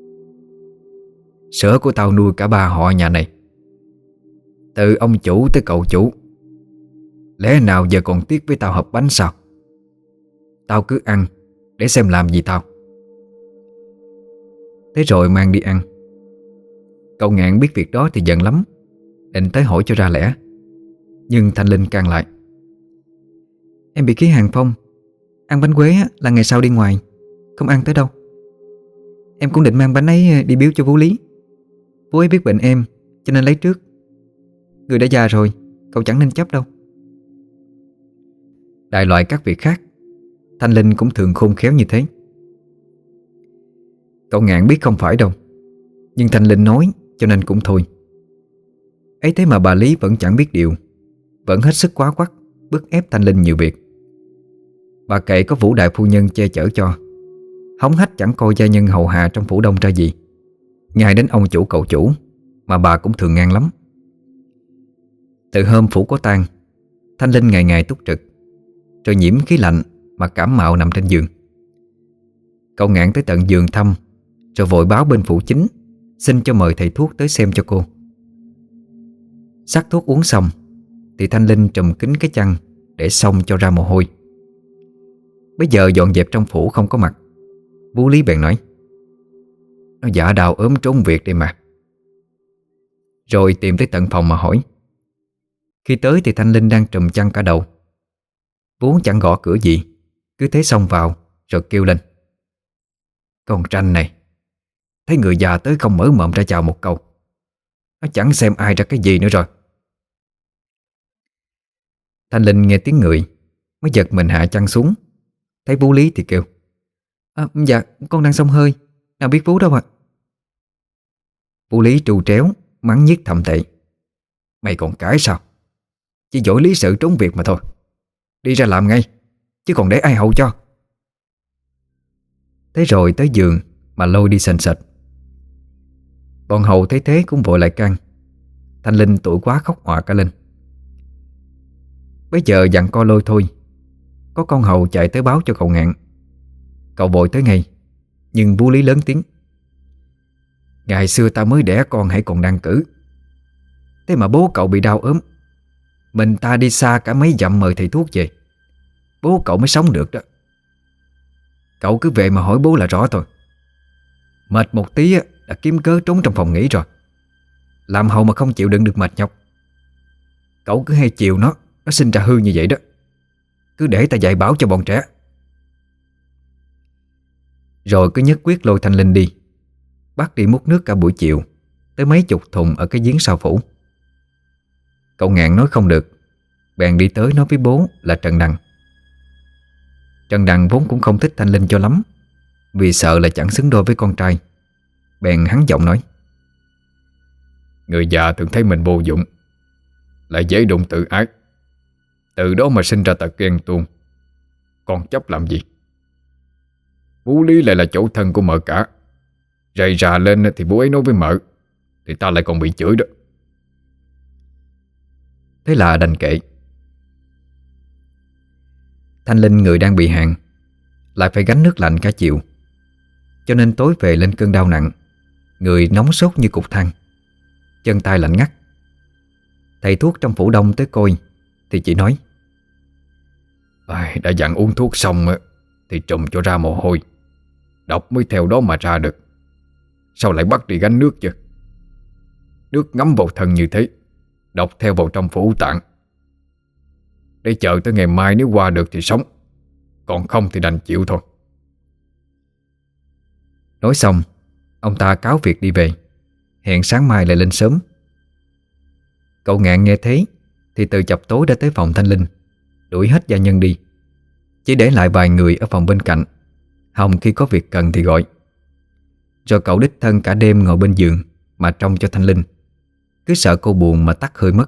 "Sữa của tao nuôi cả 3 họ nhà này, từ ông chủ tới cậu chủ, lẽ nào giờ còn tiếc với tao hộp bánh sao? Tao cứ ăn để xem làm gì tao." Thế rồi mang đi ăn. Cậu Ngạn biết việc đó thì giận lắm, định tới hỏi cho ra lẽ. Nhưng Thanh Linh can lại: "Em bị khí hàng phong, ăn bánh quế là ngày sau đi ngoài, không ăn tới đâu. Em cũng định mang bánh ấy đi biếu cho Vũ Lý. Vũ ấy biết bệnh em, cho nên lấy trước. Người đã già rồi, cậu chẳng nên chấp đâu." Đại loại các việc khác, Thanh Linh cũng thường khôn khéo như thế. Cậu Ngạn biết không phải đâu, nhưng Thanh Linh nói cho nên cũng thôi. Ấy thế mà bà Lý vẫn chẳng biết điều, vẫn hết sức quá quắt, bức ép Thanh Linh nhiều việc. Bà kệ có Vũ đại phu nhân che chở cho, hống hách chẳng coi gia nhân hầu hạ trong phủ đông ra gì. Ngay đến ông chủ cậu chủ mà bà cũng thường ngang lắm. Từ hôm phủ có tang, Thanh Linh ngày ngày túc trực, rồi nhiễm khí lạnh mà cảm mạo nằm trên giường. Cậu Ngạn tới tận giường thăm, rồi vội báo bên phủ chính xin cho mời thầy thuốc tới xem cho cô. Sắc thuốc uống xong thì Thanh Linh trùm kín cái chăn để xông cho ra mồ hôi. Bây giờ dọn dẹp trong phủ không có mặt, Bố Lý bèn nói: "Nó giả đào ốm trốn việc đây mà." Rồi tìm tới tận phòng mà hỏi. Khi tới thì Thanh Linh đang trùm chăn cả đầu. Bố chẳng gõ cửa gì, cứ thế xông vào rồi kêu lên: "Con Tranh này, thấy người già tới không mở mồm ra chào một câu, nó chẳng xem ai ra cái gì nữa rồi." Thanh Linh nghe tiếng người mới giật mình hạ chăn xuống. Thấy Bố Lý thì kêu: "Dạ con đang xông hơi, nào biết Bố đâu ạ." Bố Lý trù tréo mắng nhiếc thậm tệ: "Mày còn cãi sao? Chỉ giỏi lý sự trốn việc mà thôi. Đi ra làm ngay, chứ còn để ai hầu cho." Thế rồi tới giường mà lôi đi sền sệt. Bọn hầu thấy thế cũng vội lại can. Thanh Linh tủi quá khóc òa cả lên. Bây giờ dặn co lôi thôi, có con hầu chạy tới báo cho cậu Ngạn. Cậu vội tới ngay, nhưng Bố Lý lớn tiếng: "Ngày xưa ta mới đẻ con hãy còn đang cử, thế mà bố cậu bị đau ốm, mình ta đi xa cả mấy dặm mời thầy thuốc về, bố cậu mới sống được đó. Cậu cứ về mà hỏi bố là rõ thôi. Mệt một tí đã kiếm cớ trốn trong phòng nghỉ rồi. Làm hầu mà không chịu đựng được mệt nhọc. Cậu cứ hay chiều nó sinh ra hư như vậy đó. Cứ để ta dạy bảo cho bọn trẻ." Rồi cứ nhất quyết lôi Thanh Linh đi, bắt đi múc nước cả buổi chiều, tới mấy chục thùng ở cái giếng sau phủ. Cậu Ngạn nói không được, bèn đi tới nói với bố là Trần Đằng. Trần Đằng vốn cũng không thích Thanh Linh cho lắm, vì sợ là chẳng xứng đôi với con trai. Bèn hắn giọng nói: "Người già thường thấy mình vô dụng, lại dễ đụng tự ái, từ đó mà sinh ra tật ghen tuông. Con chấp làm gì? Bố Lý lại là chỗ thân của mợ cả, rầy rà lên thì bố ấy nói với mợ, thì ta lại còn bị chửi đó." Thế là đành kệ. Thanh Linh người đang bị hạn, lại phải gánh nước lạnh cả chiều, cho nên tối về lên cơn đau nặng, người nóng sốt như cục than, chân tay lạnh ngắt. Thầy thuốc trong phủ đông tới coi thì chỉ nói: "Đã dặn uống thuốc xong thì trùm cho ra mồ hôi, độc mới theo đó mà ra được. Sao lại bắt đi gánh nước chứ? Nước ngấm vào thân như thế, độc theo vào trong phủ tạng. Để chờ tới ngày mai, nếu qua được thì sống, còn không thì đành chịu thôi." Nói xong, ông ta cáo việc đi về, hẹn sáng mai lại lên sớm. Cậu Ngạn nghe thế thì từ chập tối đã tới phòng Thanh Linh, đuổi hết gia nhân đi, chỉ để lại vài người ở phòng bên cạnh, hòng khi có việc cần thì gọi. Rồi cậu đích thân cả đêm ngồi bên giường mà trông cho Thanh Linh, cứ sợ cô buồn mà tắt hơi mất.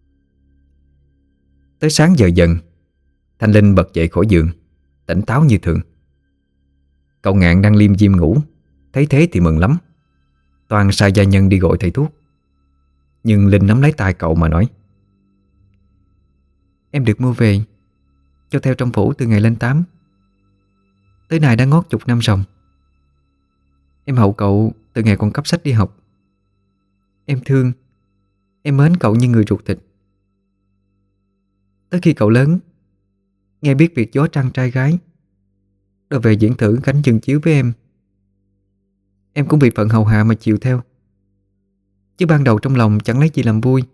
Tới sáng giờ dần, Thanh Linh bật dậy khỏi giường, tỉnh táo như thường. Cậu Ngạn đang liêm diêm ngủ, thấy thế thì mừng lắm, toàn sai gia nhân đi gọi thầy thuốc. Nhưng Linh nắm lấy tay cậu mà nói: "Em được mua về, cho theo trong phủ từ ngày lên 8. Tới nay đã ngót chục năm ròng. Em hậu cậu từ ngày còn cấp sách đi học. Em thương, em mến cậu như người ruột thịt. Tới khi cậu lớn, nghe biết việc gió trăng trai gái, rồi về diễn thử gánh giường chiếu với em cũng vì phận hầu hạ mà chịu theo. Chứ ban đầu trong lòng chẳng lấy gì làm vui.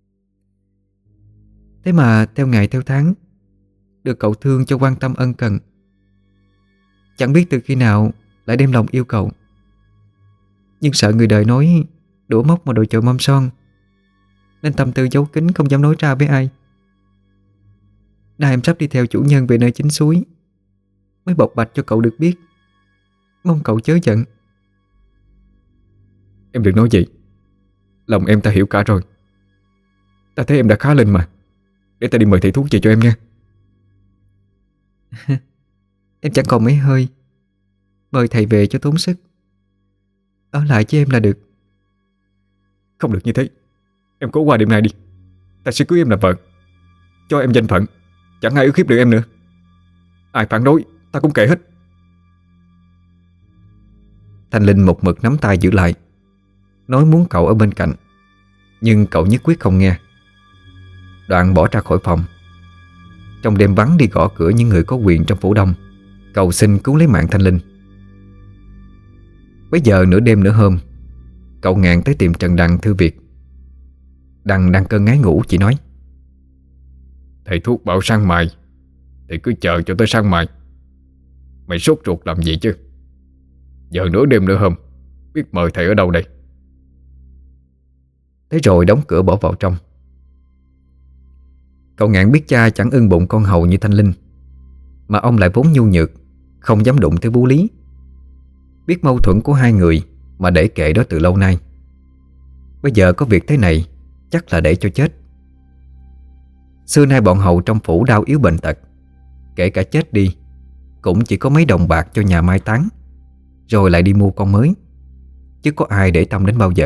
Thế mà theo ngày theo tháng, được cậu thương cho quan tâm ân cần, chẳng biết từ khi nào lại đem lòng yêu cậu. Nhưng sợ người đời nói đũa móc mà đội chợ mâm son, nên tâm tư giấu kín không dám nói ra với ai. Nay em sắp đi theo chủ nhân về nơi chính suối, mới bộc bạch cho cậu được biết. Mong cậu chớ giận." "Em đừng nói gì, lòng em ta hiểu cả rồi. Ta thấy em đã khá lên mà, để ta đi mời thầy thuốc về cho em nha." "Em chẳng còn mấy hơi, mời thầy về cho tốn sức. Ở lại với em là được. Không được như thế. Em cố qua đêm nay đi. Ta sẽ cưới em làm vợ, cho em danh phận, chẳng ai ức hiếp được em nữa. Ai phản đối ta cũng kệ hết. Thanh Linh một mực nắm tay giữ lại, nói muốn cậu ở bên cạnh, nhưng cậu nhất quyết không nghe. Đoạn bỏ ra khỏi phòng. Trong đêm vắng đi gõ cửa những người có quyền trong phủ đông, cầu xin cứu lấy mạng Thanh Linh. Bây giờ nửa đêm nửa hôm, cậu Ngạn tới tìm Trần Đằng thưa việc. Đằng đang cơn ngái ngủ chỉ nói: Thầy thuốc bảo sang mai thì cứ chờ cho tới sang mai. Mày sốt ruột làm gì chứ? Giờ nửa đêm nửa hôm, biết mời thầy ở đâu đây? Thế rồi đóng cửa bỏ vào trong. Cậu Ngạn biết cha chẳng ưng bụng con hầu như Thanh Linh, mà ông lại vốn nhu nhược, không dám đụng tới bú lý. Biết mâu thuẫn của hai người mà để kệ đó từ lâu nay. Bây giờ có việc thế này chắc là để cho chết. Xưa nay bọn hầu trong phủ đau yếu bệnh tật, kể cả chết đi cũng chỉ có mấy đồng bạc cho nhà mai táng, rồi lại đi mua con mới, chứ có ai để tâm đến bao giờ.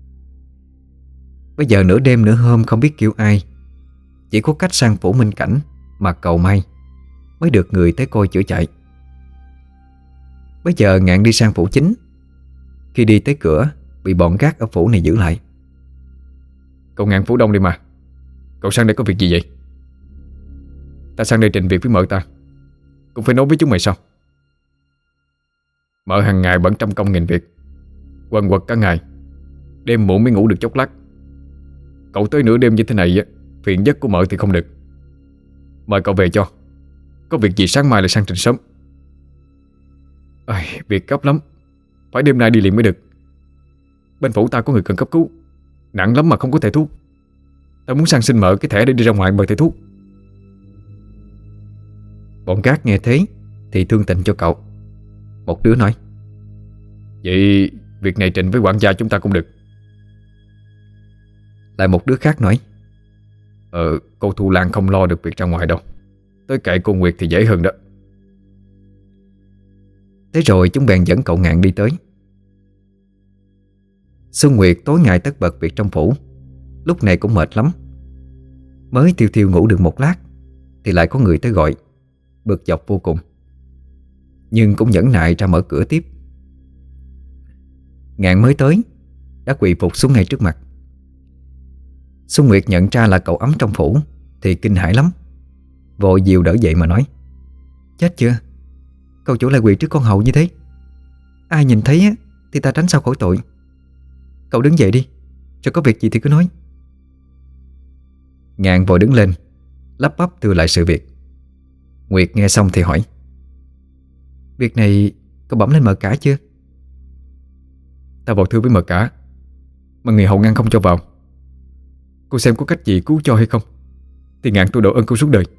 Bây giờ nửa đêm nửa hôm không biết kêu ai, chỉ có cách sang phủ Minh Cảnh mà cầu may mới được người tới coi chữa chạy. Bây giờ Ngạn đi sang phủ chính. Khi đi tới cửa, bị bọn gác ở phủ này giữ lại. Cậu Ngạn phủ đông đi mà. Cậu sang đây có việc gì vậy? Ta sang đây trình việc với mợ ta, cũng phải nói với chúng mày sao? Mợ hàng ngày bận trăm công nghìn việc, quần quật cả ngày, đêm muộn mới ngủ được chốc lát. Cậu tới nửa đêm như thế này, phiền giấc của mợ thì không được. Mời cậu về cho. Có việc gì sáng mai lại sang trình sớm. Việc gấp lắm, phải đêm nay đi liền mới được. Bên phủ ta có người cần cấp cứu, nặng lắm mà không có thầy thuốc. Ta muốn sang xin mợ cái thẻ để đi ra ngoài mời thầy thuốc. Bọn gác nghe thế thì thương tình cho cậu. Một đứa nói: Vậy việc này trình với quản gia chúng ta cũng được. Lại một đứa khác nói: Cô Thu Lan không lo được việc ra ngoài đâu, tới cậy cô Nguyệt thì dễ hơn đó. Thế rồi chúng bèn dẫn cậu Ngạn đi tới. Xuân Nguyệt tối ngày tất bật việc trong phủ, lúc này cũng mệt lắm. Mới thiêu thiêu ngủ được một lát thì lại có người tới gọi, bực dọc vô cùng, nhưng cũng nhẫn nại ra mở cửa tiếp. Ngạn mới tới đã quỳ phục xuống ngay trước mặt. Xuân Nguyệt nhận ra là cậu ấm trong phủ thì kinh hãi lắm, vội dìu đỡ dậy mà nói: Chết chưa, cậu chủ lại quỳ trước con hầu như thế. Ai nhìn thấy á, thì ta tránh sao khỏi tội. Cậu đứng dậy đi, rồi có việc gì thì cứ nói. Ngạn vội đứng lên, lắp bắp thưa lại sự việc. Nguyệt nghe xong thì hỏi: Việc này cậu bẩm lên mợ cả chưa? Ta vào thư với mợ cả, mà người hầu ngăn không cho vào. Cô xem có cách gì cứu cho hay không, thì Ngạn tôi độ ơn cô suốt đời.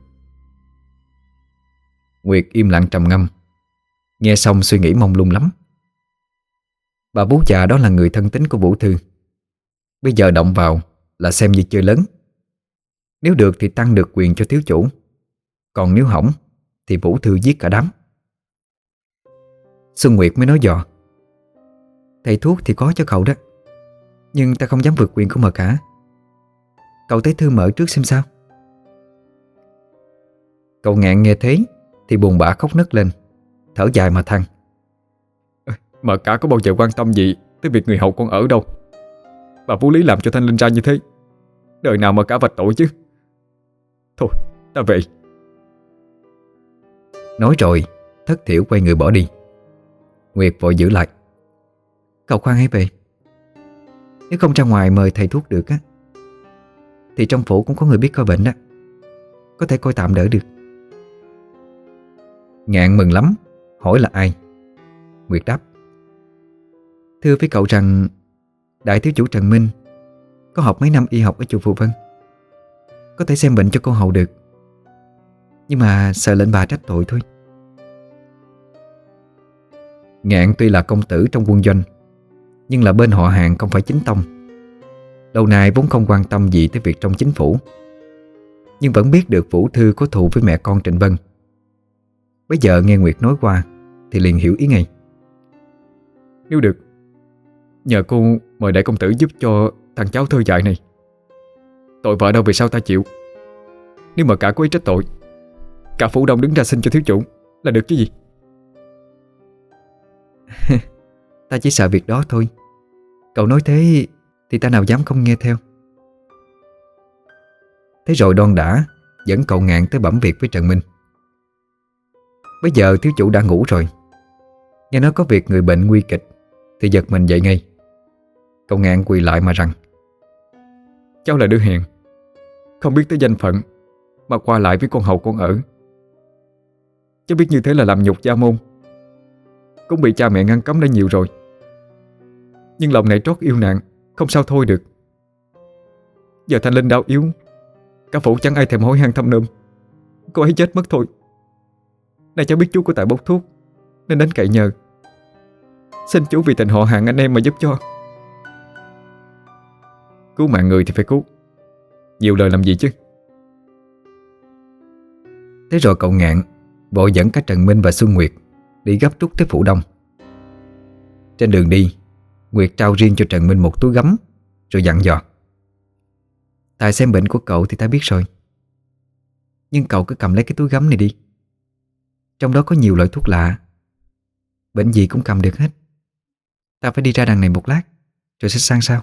Nguyệt im lặng trầm ngâm, nghe xong suy nghĩ mông lung lắm. Bà bú già đó là người thân tín của Vũ Thư, bây giờ động vào là xem như chơi lớn. Nếu được thì tăng được quyền cho thiếu chủ, còn nếu hỏng thì Vũ Thư giết cả đám. Xuân Nguyệt mới nói dò: Thầy thuốc thì có cho cậu đó, nhưng ta không dám vượt quyền của mợ cả. Cậu tới thư mợ trước xem sao. Cậu Ngạn nghe thế thì buồn bã khóc nấc lên, thở dài mà than: Mợ cả có bao giờ quan tâm gì tới việc người hầu con ở đâu. Bà vô lý làm cho Thanh Linh ra như thế, đời nào mà cả vạch tội chứ. Thôi ta về. Nói rồi thất thiểu quay người bỏ đi. Nguyệt vội giữ lại: Cậu khoan hãy về. Nếu không ra ngoài mời thầy thuốc được á, thì trong phủ cũng có người biết coi bệnh đó, có thể coi tạm đỡ được. Ngạn mừng lắm, hỏi là ai. Nguyệt đáp: Thưa với cậu rằng đại thiếu chủ Trần Minh có học mấy năm y học ở chùa Phù Vân, có thể xem bệnh cho cô hầu được, nhưng mà sợ lệnh bà trách tội thôi. Ngạn tuy là công tử trong quân doanh, nhưng là bên họ hàng không phải chính tông. Lâu nay vốn không quan tâm gì tới việc trong chính phủ, nhưng vẫn biết được Vũ Thư có thù với mẹ con Trịnh Vân. Bây giờ nghe Nguyệt nói qua thì liền hiểu ý ngay. Nếu được, nhờ cô mời đại công tử giúp cho Thằng cháu thơ dại này, tội vợ đâu vì sao ta chịu. Nếu mà cả cô ấy trách tội, cả phủ đông đứng ra xin cho thiếu chủ là được chứ gì. Ta chỉ sợ việc đó thôi. Cậu nói thế thì ta nào dám không nghe theo. Thế rồi đon đả dẫn cậu Ngạn tới bẩm việc với Trần Minh. Bây giờ thiếu chủ đã ngủ rồi. Nghe nói có việc người bệnh nguy kịch thì giật mình dậy ngay. Cậu Ngạn quỳ lại mà rằng: Cháu là đứa hèn, không biết tới danh phận mà qua lại với con hầu con ở. Cháu biết như thế là làm nhục gia môn, cũng bị cha mẹ ngăn cấm đã nhiều rồi. Nhưng lòng này trót yêu nạn, không sao thôi được. Giờ Thanh Linh đau yếu, cả phủ chẳng ai thèm hỏi han thăm nơm. Cô ấy chết mất thôi. Nay cháu biết chú có tài bốc thuốc nên đến cậy nhờ. Xin chú vì tình họ hàng anh em mà giúp cho. Cứu mạng người thì phải cứu, nhiều lời làm gì chứ. Thế rồi cậu Ngạn vội dẫn cả Trần Minh và Xuân Nguyệt đi gấp rút tới phủ đông. Trên đường đi, Nguyệt trao riêng cho Trần Minh một túi gấm, rồi dặn dò: Tài xem bệnh của cậu thì ta biết rồi, nhưng cậu cứ cầm lấy cái túi gấm này đi. Trong đó có nhiều loại thuốc lạ, bệnh gì cũng cầm được hết. Ta phải đi ra đằng này một lát rồi sẽ sang sau.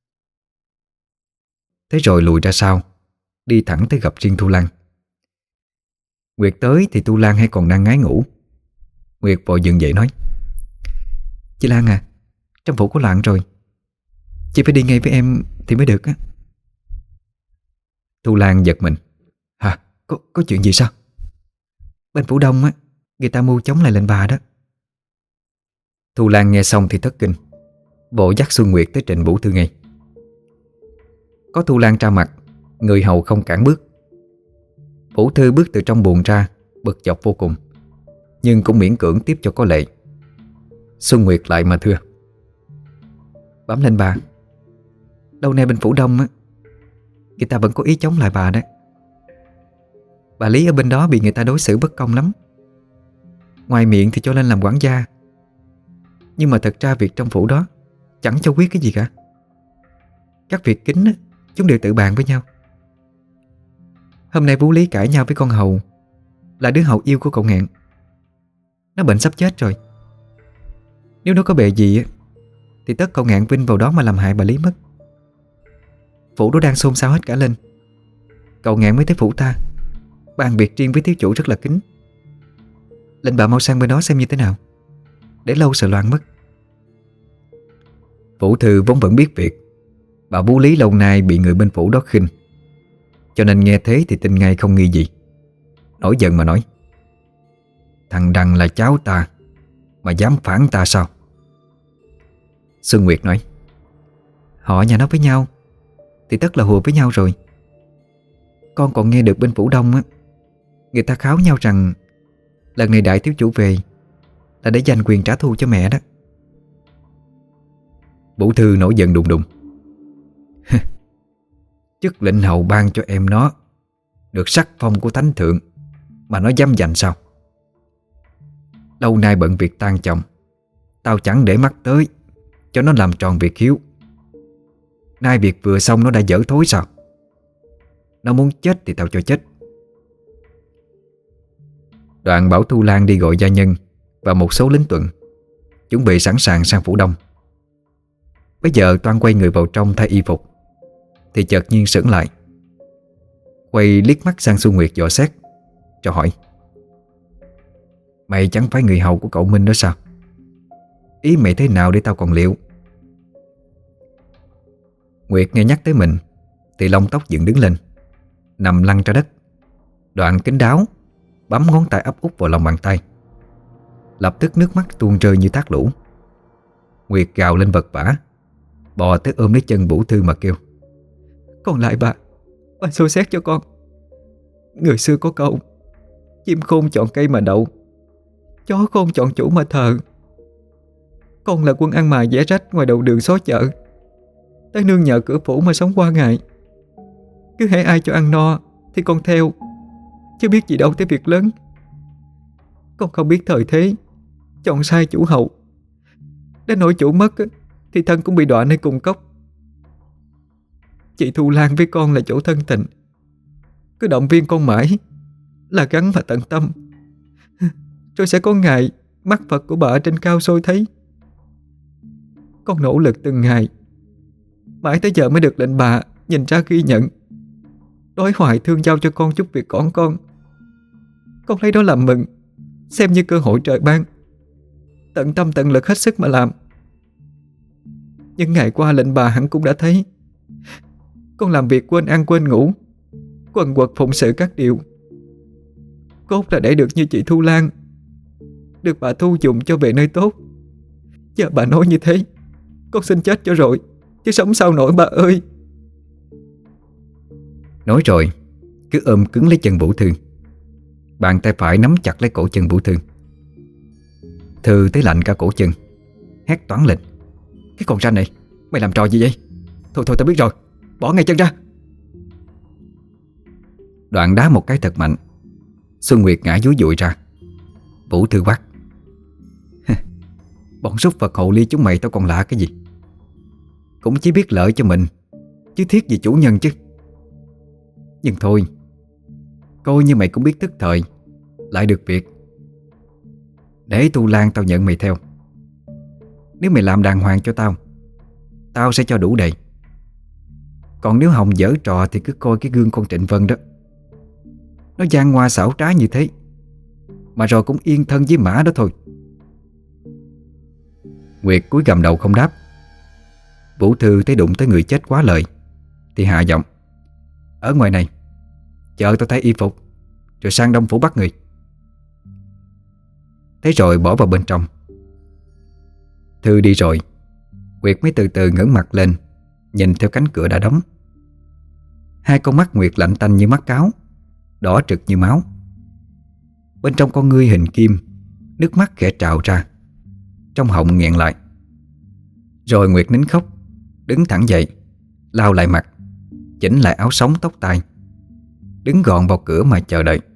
Thế rồi lùi ra sau, đi thẳng tới gặp riêng Thu Lan. Nguyệt tới thì Thu Lan hay còn đang ngái ngủ. Nguyệt vội dựng dậy nói: Chị Lan à, trong phủ có loạn rồi, chị phải đi ngay với em thì mới được á. Thu Lan giật mình: Hả? Có chuyện gì sao? Bên phủ đông á, người ta mưu chống lại lệnh bà đó. Thu Lan nghe xong thì thất kinh, vội dắt Xuân Nguyệt tới trình Vũ Thư ngay. Có Thu Lan ra mặt, người hầu không cản bước. Vũ Thư bước từ trong buồng ra, bực dọc vô cùng, nhưng cũng miễn cưỡng tiếp cho có lệ. Xuân Nguyệt lại mà thưa: Bẩm lên bà, lâu nay bên phủ đông á, người ta vẫn có ý chống lại bà đó. Bà Lý ở bên đó bị người ta đối xử bất công lắm. Ngoài miệng thì cho lên làm quản gia, nhưng mà thật ra việc trong phủ đó chẳng cho quyết cái gì cả. Các việc kín á, chúng đều tự bàn với nhau. Hôm nay Vũ Lý cãi nhau với con hầu, là đứa hầu yêu của cậu Ngạn. Nó bệnh sắp chết rồi. Nếu nó có bề gì á, thì tất cậu Ngạn vinh vào đó mà làm hại bà Lý mất. Phủ đó đang xôn xao hết cả lên. Cậu Ngạn mới tới phủ ta, bàn việc riêng với thiếu chủ rất là kín. Lệnh bà mau sang bên đó xem như thế nào, để lâu sợ loạn mất. Vũ Thư vốn vẫn biết việc bà Vũ Lý lâu nay bị người bên phủ đó khinh, cho nên nghe thế thì tin ngay không nghi gì. Nổi giận mà nói: Thằng Đằng là cháu ta mà dám phản ta sao? Xuân Nguyệt nói: Họ nhà nó với nhau thì tất là hùa với nhau rồi. Con còn nghe được bên phủ đông á, người ta kháo nhau rằng lần này đại thiếu chủ về là để giành quyền trả thù cho mẹ đó. Vũ Thư nổi giận đùng đùng: Chức lệnh hầu ban cho em nó, được sắc phong của thánh thượng, mà nó dám giành sao? Lâu nay bận việc tang chồng, tao chẳng để mắt tới, cho nó làm tròn việc hiếu. Nay việc vừa xong nó đã dở thối sao? Nó muốn chết thì tao cho chết. Đoạn bảo Thu Lan đi gọi gia nhân và một số lính tuần, chuẩn bị sẵn sàng sang phủ đông. Bây giờ Toan quay người vào trong thay y phục, thì chợt nhiên sững lại, quay liếc mắt sang Xuân Nguyệt dò xét, cho hỏi: Mày chẳng phải người hầu của cậu Minh đó sao? Ý mày thế nào để tao còn liệu? Nguyệt nghe nhắc tới mình thì lông tóc dựng đứng lên, nằm lăn ra đất, đoạn kín đáo bấm ngón tay ấp út vào lòng bàn tay. Lập tức nước mắt tuôn rơi như thác lũ. Nguyệt gào lên vật vã, bò tới ôm lấy chân Vũ Thư mà kêu: Con lại bà xô xét cho con. Người xưa có câu: Chim khôn chọn cây mà đậu, chó khôn chọn chủ mà thờ. Con là quân ăn mày dẻ rách ngoài đầu đường xó chợ, tới nương nhờ cửa phủ mà sống qua ngày. Cứ hễ ai cho ăn no thì con theo, chứ biết gì đâu tới việc lớn. Con không biết thời thế, chọn sai chủ hậu, đến nỗi chủ mất thì thân cũng bị đọa nơi cùng cốc. Chị Thu Lan với con là chỗ thân tình, cứ động viên con mãi, là gắn và tận tâm, rồi sẽ có ngày mắt Phật của bà ở trên cao soi thấy. Con nỗ lực từng ngày, mãi tới giờ mới được lệnh bà nhìn ra ghi nhận. Đói hoài thương giao cho con chút việc con Con lấy đó làm mừng, xem như cơ hội trời ban, tận tâm tận lực hết sức mà làm. Nhưng ngày qua lệnh bà hẳn cũng đã thấy con làm việc quên ăn quên ngủ, quần quật phụng sự các điều, cốt là để được như chị Thu Lan, được bà thu dụng cho về nơi tốt. Giờ bà nói như thế, con xin chết cho rồi, chứ sống sao nổi bà ơi. Nói rồi cứ ôm cứng lấy chân Vũ Thư. Bàn tay phải nắm chặt lấy cổ chân Vũ Thư. Thư thấy lạnh cả cổ chân, hét toáng lên: "Cái con ranh này, mày làm trò gì vậy? Thôi thôi tao biết rồi, bỏ ngay chân ra." Đoạn đá một cái thật mạnh, Xuân Nguyệt ngã dúi dụi ra. Vũ Thư quát: "Bọn súc vật hồ ly chúng mày tao còn lạ cái gì? Cũng chỉ biết lợi cho mình, chứ thiết gì chủ nhân chứ. Nhưng thôi, coi như mày cũng biết tức thời, lại được việc. Để Tu Lan tao nhận mày theo. Nếu mày làm đàng hoàng cho tao, tao sẽ cho đủ đầy. Còn nếu Hồng giở trò thì cứ coi cái gương con Trịnh Vân đó. Nó gian ngoa xảo trá như thế, mà rồi cũng yên thân với Mã đó thôi." Nguyệt cúi gằm đầu không đáp. Vũ Thư thấy đụng tới người chết quá lời thì hạ giọng: "Ở ngoài này, chờ tao thay y phục, rồi sang Đông Phủ bắt người." Thế rồi bỏ vào bên trong. Thư đi rồi, Nguyệt mới từ từ ngẩng mặt lên, nhìn theo cánh cửa đã đóng. Hai con mắt Nguyệt lạnh tanh như mắt cáo, đỏ trực như máu. Bên trong con ngươi hình kim, nước mắt khẽ trào ra, trong họng nghẹn lại. Rồi Nguyệt nín khóc, đứng thẳng dậy, lau lại mặt, chỉnh lại áo sống tóc tai, đứng gọn vào cửa mà chờ đợi.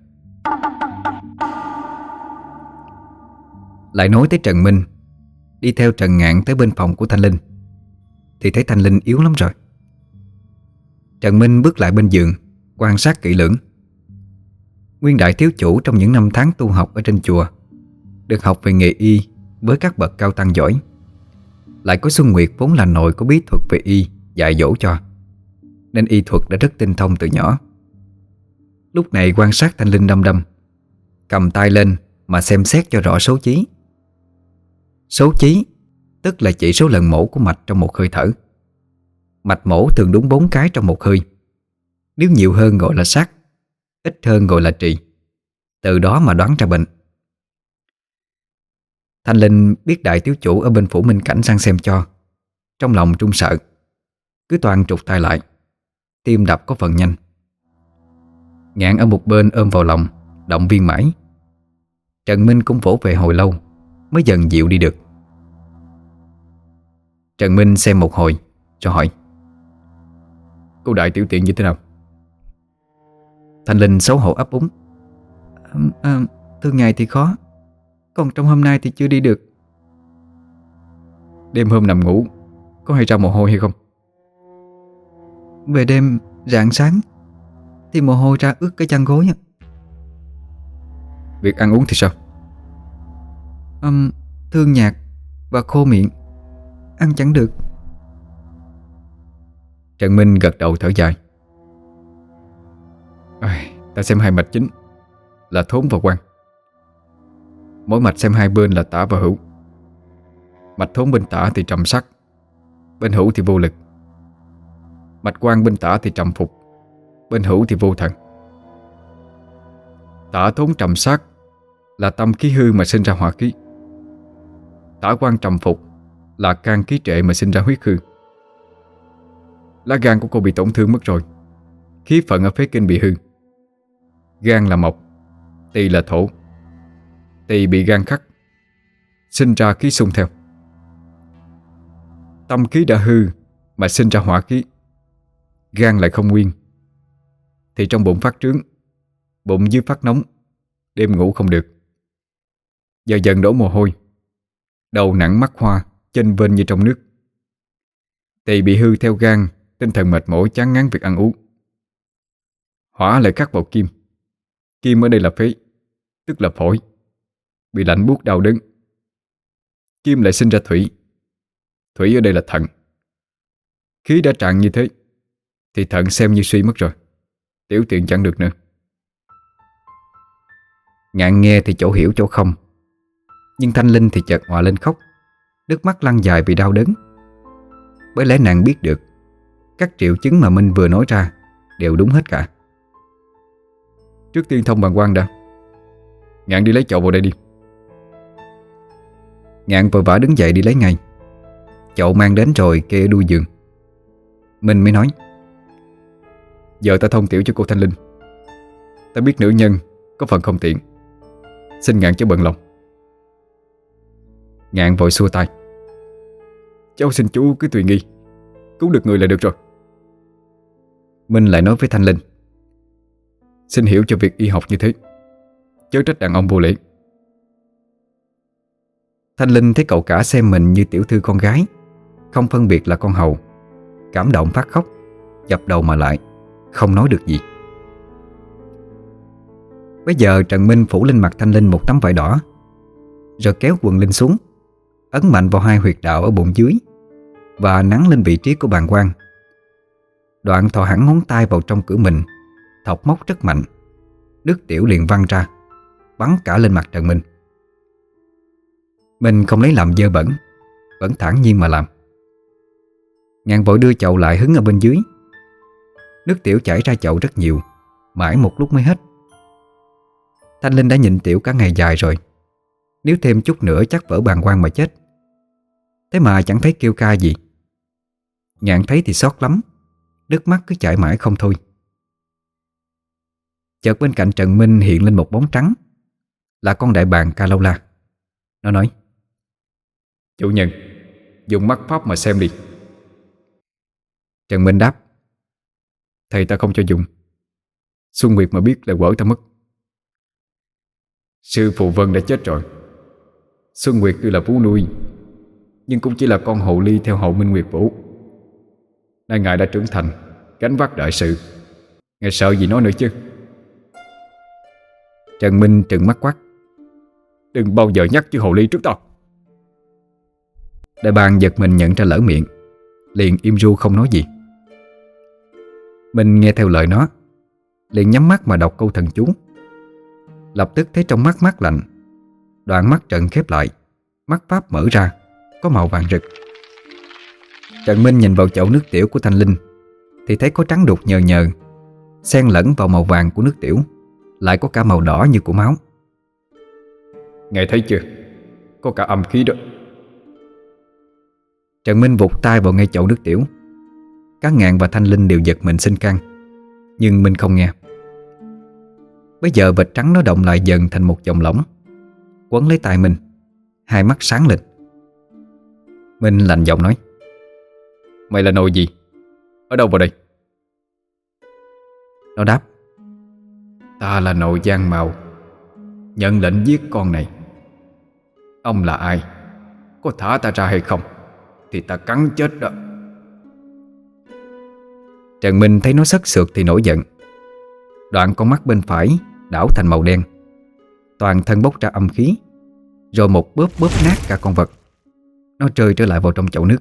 Lại nói tới Trần Minh, đi theo Trần Ngạn tới bên phòng của Thanh Linh, thì thấy Thanh Linh yếu lắm rồi. Trần Minh bước lại bên giường, quan sát kỹ lưỡng. Nguyên đại thiếu chủ trong những năm tháng tu học ở trên chùa, được học về nghề y với các bậc cao tăng giỏi. Lại có Xuân Nguyệt vốn là nội của bí thuật về y dạy dỗ cho, nên y thuật đã rất tinh thông từ nhỏ. Lúc này quan sát Thanh Linh đăm đăm, cầm tay lên mà xem xét cho rõ số chí. Số chí tức là chỉ số lần mổ của mạch trong một hơi thở. Mạch mổ thường đúng 4 cái trong một hơi. Nếu nhiều hơn gọi là sát, ít hơn gọi là trì. Từ đó mà đoán ra bệnh. Thanh Linh biết đại thiếu chủ ở bên phủ Minh Cảnh sang xem cho, trong lòng trung sợ, cứ toan trục tay lại, tim đập có phần nhanh. Ngạn ở một bên ôm vào lòng, động viên mãi. Trần Minh cũng vỗ về hồi lâu mới dần dịu đi được. Trần Minh xem một hồi cho hỏi: "Cô đại tiểu tiện như thế nào?" Thanh Linh xấu hổ ấp úng: Thưa ngài thì khó, còn trong hôm nay thì chưa đi được." "Đêm hôm nằm ngủ có hay ra mồ hôi hay không?" "Về đêm rạng sáng thì mồ hôi ra ướt cái chăn gối." "Việc ăn uống thì sao?" Thương nhạt và khô miệng, ăn chẳng được." Trần Minh gật đầu thở dài: "Ta xem hai mạch chính là thốn và quan. Mỗi mạch xem hai bên là tả và hữu. Mạch thốn bên tả thì trầm sắc, bên hữu thì vô lực. Mạch quan bên tả thì trầm phục, bên hữu thì vô thần. Tả thốn trầm sắc là tâm khí hư mà sinh ra hỏa khí. Tả quan trầm phục là can khí trệ mà sinh ra huyết hư. Lá gan của cô bị tổn thương mất rồi, khí phận ở phế kinh bị hư. Gan là mộc, tỳ là thổ. Tỳ bị gan khắc, sinh ra khí xung theo. Tâm khí đã hư mà sinh ra hỏa khí, gan lại không nguyên, thì trong bụng phát trướng, bụng dưới phát nóng, đêm ngủ không được. Giờ dần đổ mồ hôi, đầu nặng mắt hoa, chênh vênh như trong nước. Tỳ bị hư theo gan Tinh thần mệt mỏi chán ngán việc ăn uống. Hỏa lại cắt vào kim. Kim ở đây là phế, tức là phổi, bị lạnh buốt đau đớn. Kim lại sinh ra thủy. Thủy ở đây là thận. Khí đã tràn như thế thì thận xem như suy mất rồi, tiểu tiện chẳng được nữa. Ngạn nghe thì chỗ hiểu chỗ không, nhưng Thanh Linh thì chợt òa lên khóc, nước mắt lăn dài vì đau đớn. Bởi lẽ nàng biết được các triệu chứng mà Minh vừa nói ra đều đúng hết cả. Trước tiên thông bàng quang đã. Ngạn đi lấy chậu vào đây đi. Ngạn vội vã đứng dậy đi lấy ngay. Chậu mang đến rồi kê ở đuôi giường. Minh mới nói: Giờ ta thông tiểu cho cô Thanh Linh. Ta biết nữ nhân có phần không tiện, xin Ngạn chớ bận lòng. Ngạn vội xua tay: Cháu xin chú cứ tùy nghi, cứu được người là được rồi. Minh lại nói với Thanh Linh: Xin hiểu cho việc y học như thế, chớ trách đàn ông vô lễ. Thanh Linh thấy cậu cả xem mình như tiểu thư con gái, không phân biệt là con hầu, cảm động phát khóc, dập đầu mà lại, không nói được gì. Bây giờ Trần Minh phủ lên mặt Thanh Linh một tấm vải đỏ, rồi kéo quần Linh xuống, ấn mạnh vào hai huyệt đạo ở bụng dưới và nắn lên vị trí của bàng quang. Đoạn thò hẳn ngón tay vào trong cửa mình, thọc móc rất mạnh. Nước tiểu liền văng ra, bắn cả lên mặt Trần Minh. Mình không lấy làm dơ bẩn, vẫn thản nhiên mà làm. Ngạn vội đưa chậu lại hứng ở bên dưới. Nước tiểu chảy ra chậu rất nhiều, mãi một lúc mới hết. Thanh Linh đã nhịn tiểu cả ngày dài rồi, nếu thêm chút nữa chắc vỡ bàng quang mà chết. Thế mà chẳng thấy kêu ca gì. Ngạn thấy thì xót lắm, nước mắt cứ chảy mãi không thôi. Chợt bên cạnh Trần Minh hiện lên một bóng trắng, là con đại bàng Ca Lâu La. Nó nói: Chủ nhân, dùng mắt pháp mà xem đi. Trần Minh đáp: Thầy ta không cho dùng. Xuân Nguyệt mà biết là quở ta mất. Sư phụ Vân đã chết rồi. Xuân Nguyệt tuy là vú nuôi, nhưng cũng chỉ là con hồ ly theo hậu Minh Nguyệt Vũ. Nay ngài đã trưởng thành, gánh vác đại sự, ngài sợ gì nói nữa chứ? Trần Minh trừng mắt quát: Đừng bao giờ nhắc chữ hồ ly trước tao. Đại bàng giật mình nhận ra lỡ miệng, liền im ru không nói gì. Mình nghe theo lời nó, liền nhắm mắt mà đọc câu thần chú. Lập tức thấy trong mắt mát lạnh, đoạn mắt trận khép lại, mắt pháp mở ra, có màu vàng rực. Trần Minh nhìn vào chậu nước tiểu của Thanh Linh thì thấy có trắng đục nhờ nhờ, xen lẫn vào màu vàng của nước tiểu, lại có cả màu đỏ như của máu. Ngài thấy chưa, có cả âm khí đó. Trần Minh vụt tay vào ngay chậu nước tiểu. Cả Ngạn và Thanh Linh đều giật mình xin can, nhưng Minh không nghe. Bây giờ vệt trắng nó động lại dần thành một dòng lỏng, quấn lấy tay mình, hai mắt sáng lên. Minh lạnh giọng nói: Mày là nồi gì? Ở đâu vào đây? Nó đáp: Ta là nồi Giang Mạo, nhận lệnh giết con này. Ông là ai? Có thả ta ra hay không thì ta cắn chết đó. Trần Minh thấy nó sất sượt thì nổi giận. Đoạn con mắt bên phải đảo thành màu đen, toàn thân bốc ra âm khí, rồi một bóp bóp nát cả con vật. Nó rơi trở lại vào trong chậu nước.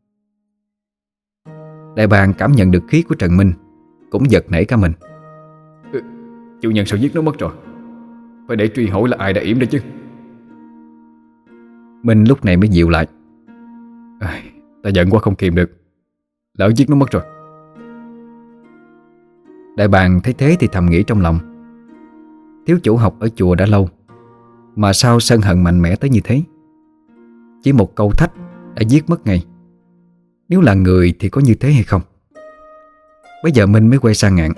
Đại bàng cảm nhận được khí của Trần Minh, cũng giật nảy cả mình. Chủ nhân sao giết nó mất rồi? Phải để truy hỏi là ai đã yểm đó chứ. Minh lúc này mới dịu lại: Ta giận quá không kìm được, lỡ giết nó mất rồi. Đại bàng thấy thế thì thầm nghĩ trong lòng: thiếu chủ học ở chùa đã lâu, mà sao sân hận mạnh mẽ tới như thế? Chỉ một câu thách đã giết mất ngay. Nếu là người thì có như thế hay không? Bây giờ Minh mới quay sang Ngạn: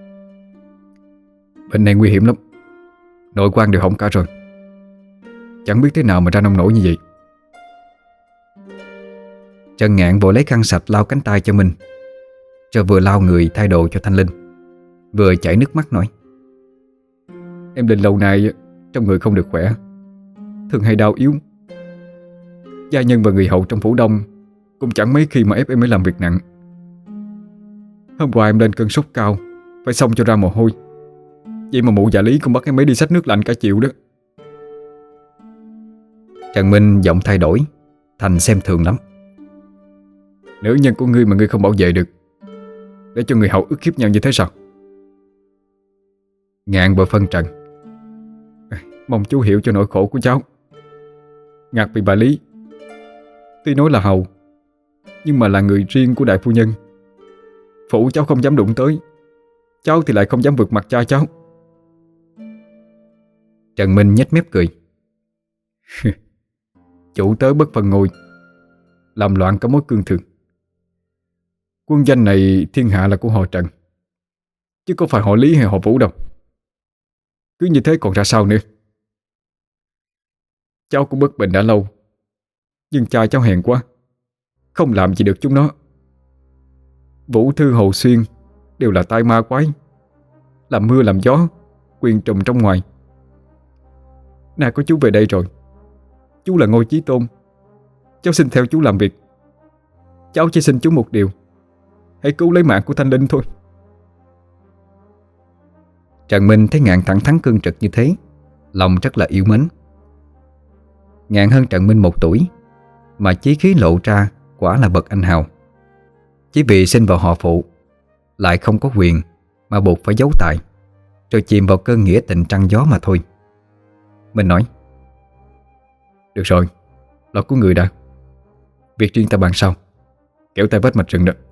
Bên này nguy hiểm lắm, nội quan đều hỏng cả rồi, chẳng biết thế nào mà ra nông nổi như vậy. Trần Ngạn vội lấy khăn sạch lau cánh tay cho Minh, rồi vừa lau người thay đồ cho Thanh Linh, vừa chảy nước mắt nói: Em Linh lâu nay trong người không được khỏe, thường hay đau yếu. Gia nhân và người hầu trong phủ đông cũng chẳng mấy khi mà ép em mới làm việc nặng. Hôm qua em lên cơn sốt cao, phải xông cho ra mồ hôi. Vậy mà mụ già Lý cũng bắt em ấy đi xách nước lạnh cả chiều đó. Trần Minh giọng thay đổi, thành xem thường lắm. Nữ nhân của ngươi mà ngươi không bảo vệ được, để cho người hầu ức hiếp nhau như thế sao? Ngạn vội phân trần. Mong chú hiểu cho nỗi khổ của cháu. Ngạc bị bà Lý tuy nói là hầu, nhưng mà là người riêng của đại phu nhân. Phủ cháu không dám đụng tới, cháu thì lại không dám vượt mặt cha cháu. Trần Minh nhếch mép cười. Chủ tớ bất phân ngôi, làm loạn cả mối cương thường. Quân danh này thiên hạ là của họ Trần, chứ không phải họ Lý hay họ Vũ đâu. Cứ như thế còn ra sao nữa. Cháu cũng bất bình đã lâu, nhưng cha cháu hèn quá, không làm gì được chúng nó. Vũ Thư Hồ Xuyên đều là tai ma quái, làm mưa làm gió, quyền trùm trong ngoài. Nay có chú về đây rồi, chú là Ngôi Chí Tôn, cháu xin theo chú làm việc. Cháu chỉ xin chú một điều, hãy cứu lấy mạng của Thanh Linh thôi. Trần Minh thấy Ngạn thẳng thắn cương trực như thế, lòng rất là yêu mến. Ngạn hơn Trần Minh 1 tuổi, mà chí khí lộ ra quả là bậc anh hào. Chỉ vì sinh vào họ Phụ, lại không có quyền mà buộc phải giấu tài, rồi chìm vào cơn nghĩa tình trăng gió mà thôi. Mình nói: Được rồi, lo của người đã, việc riêng ta bàn sau, kéo tay vết mạch rừng đó.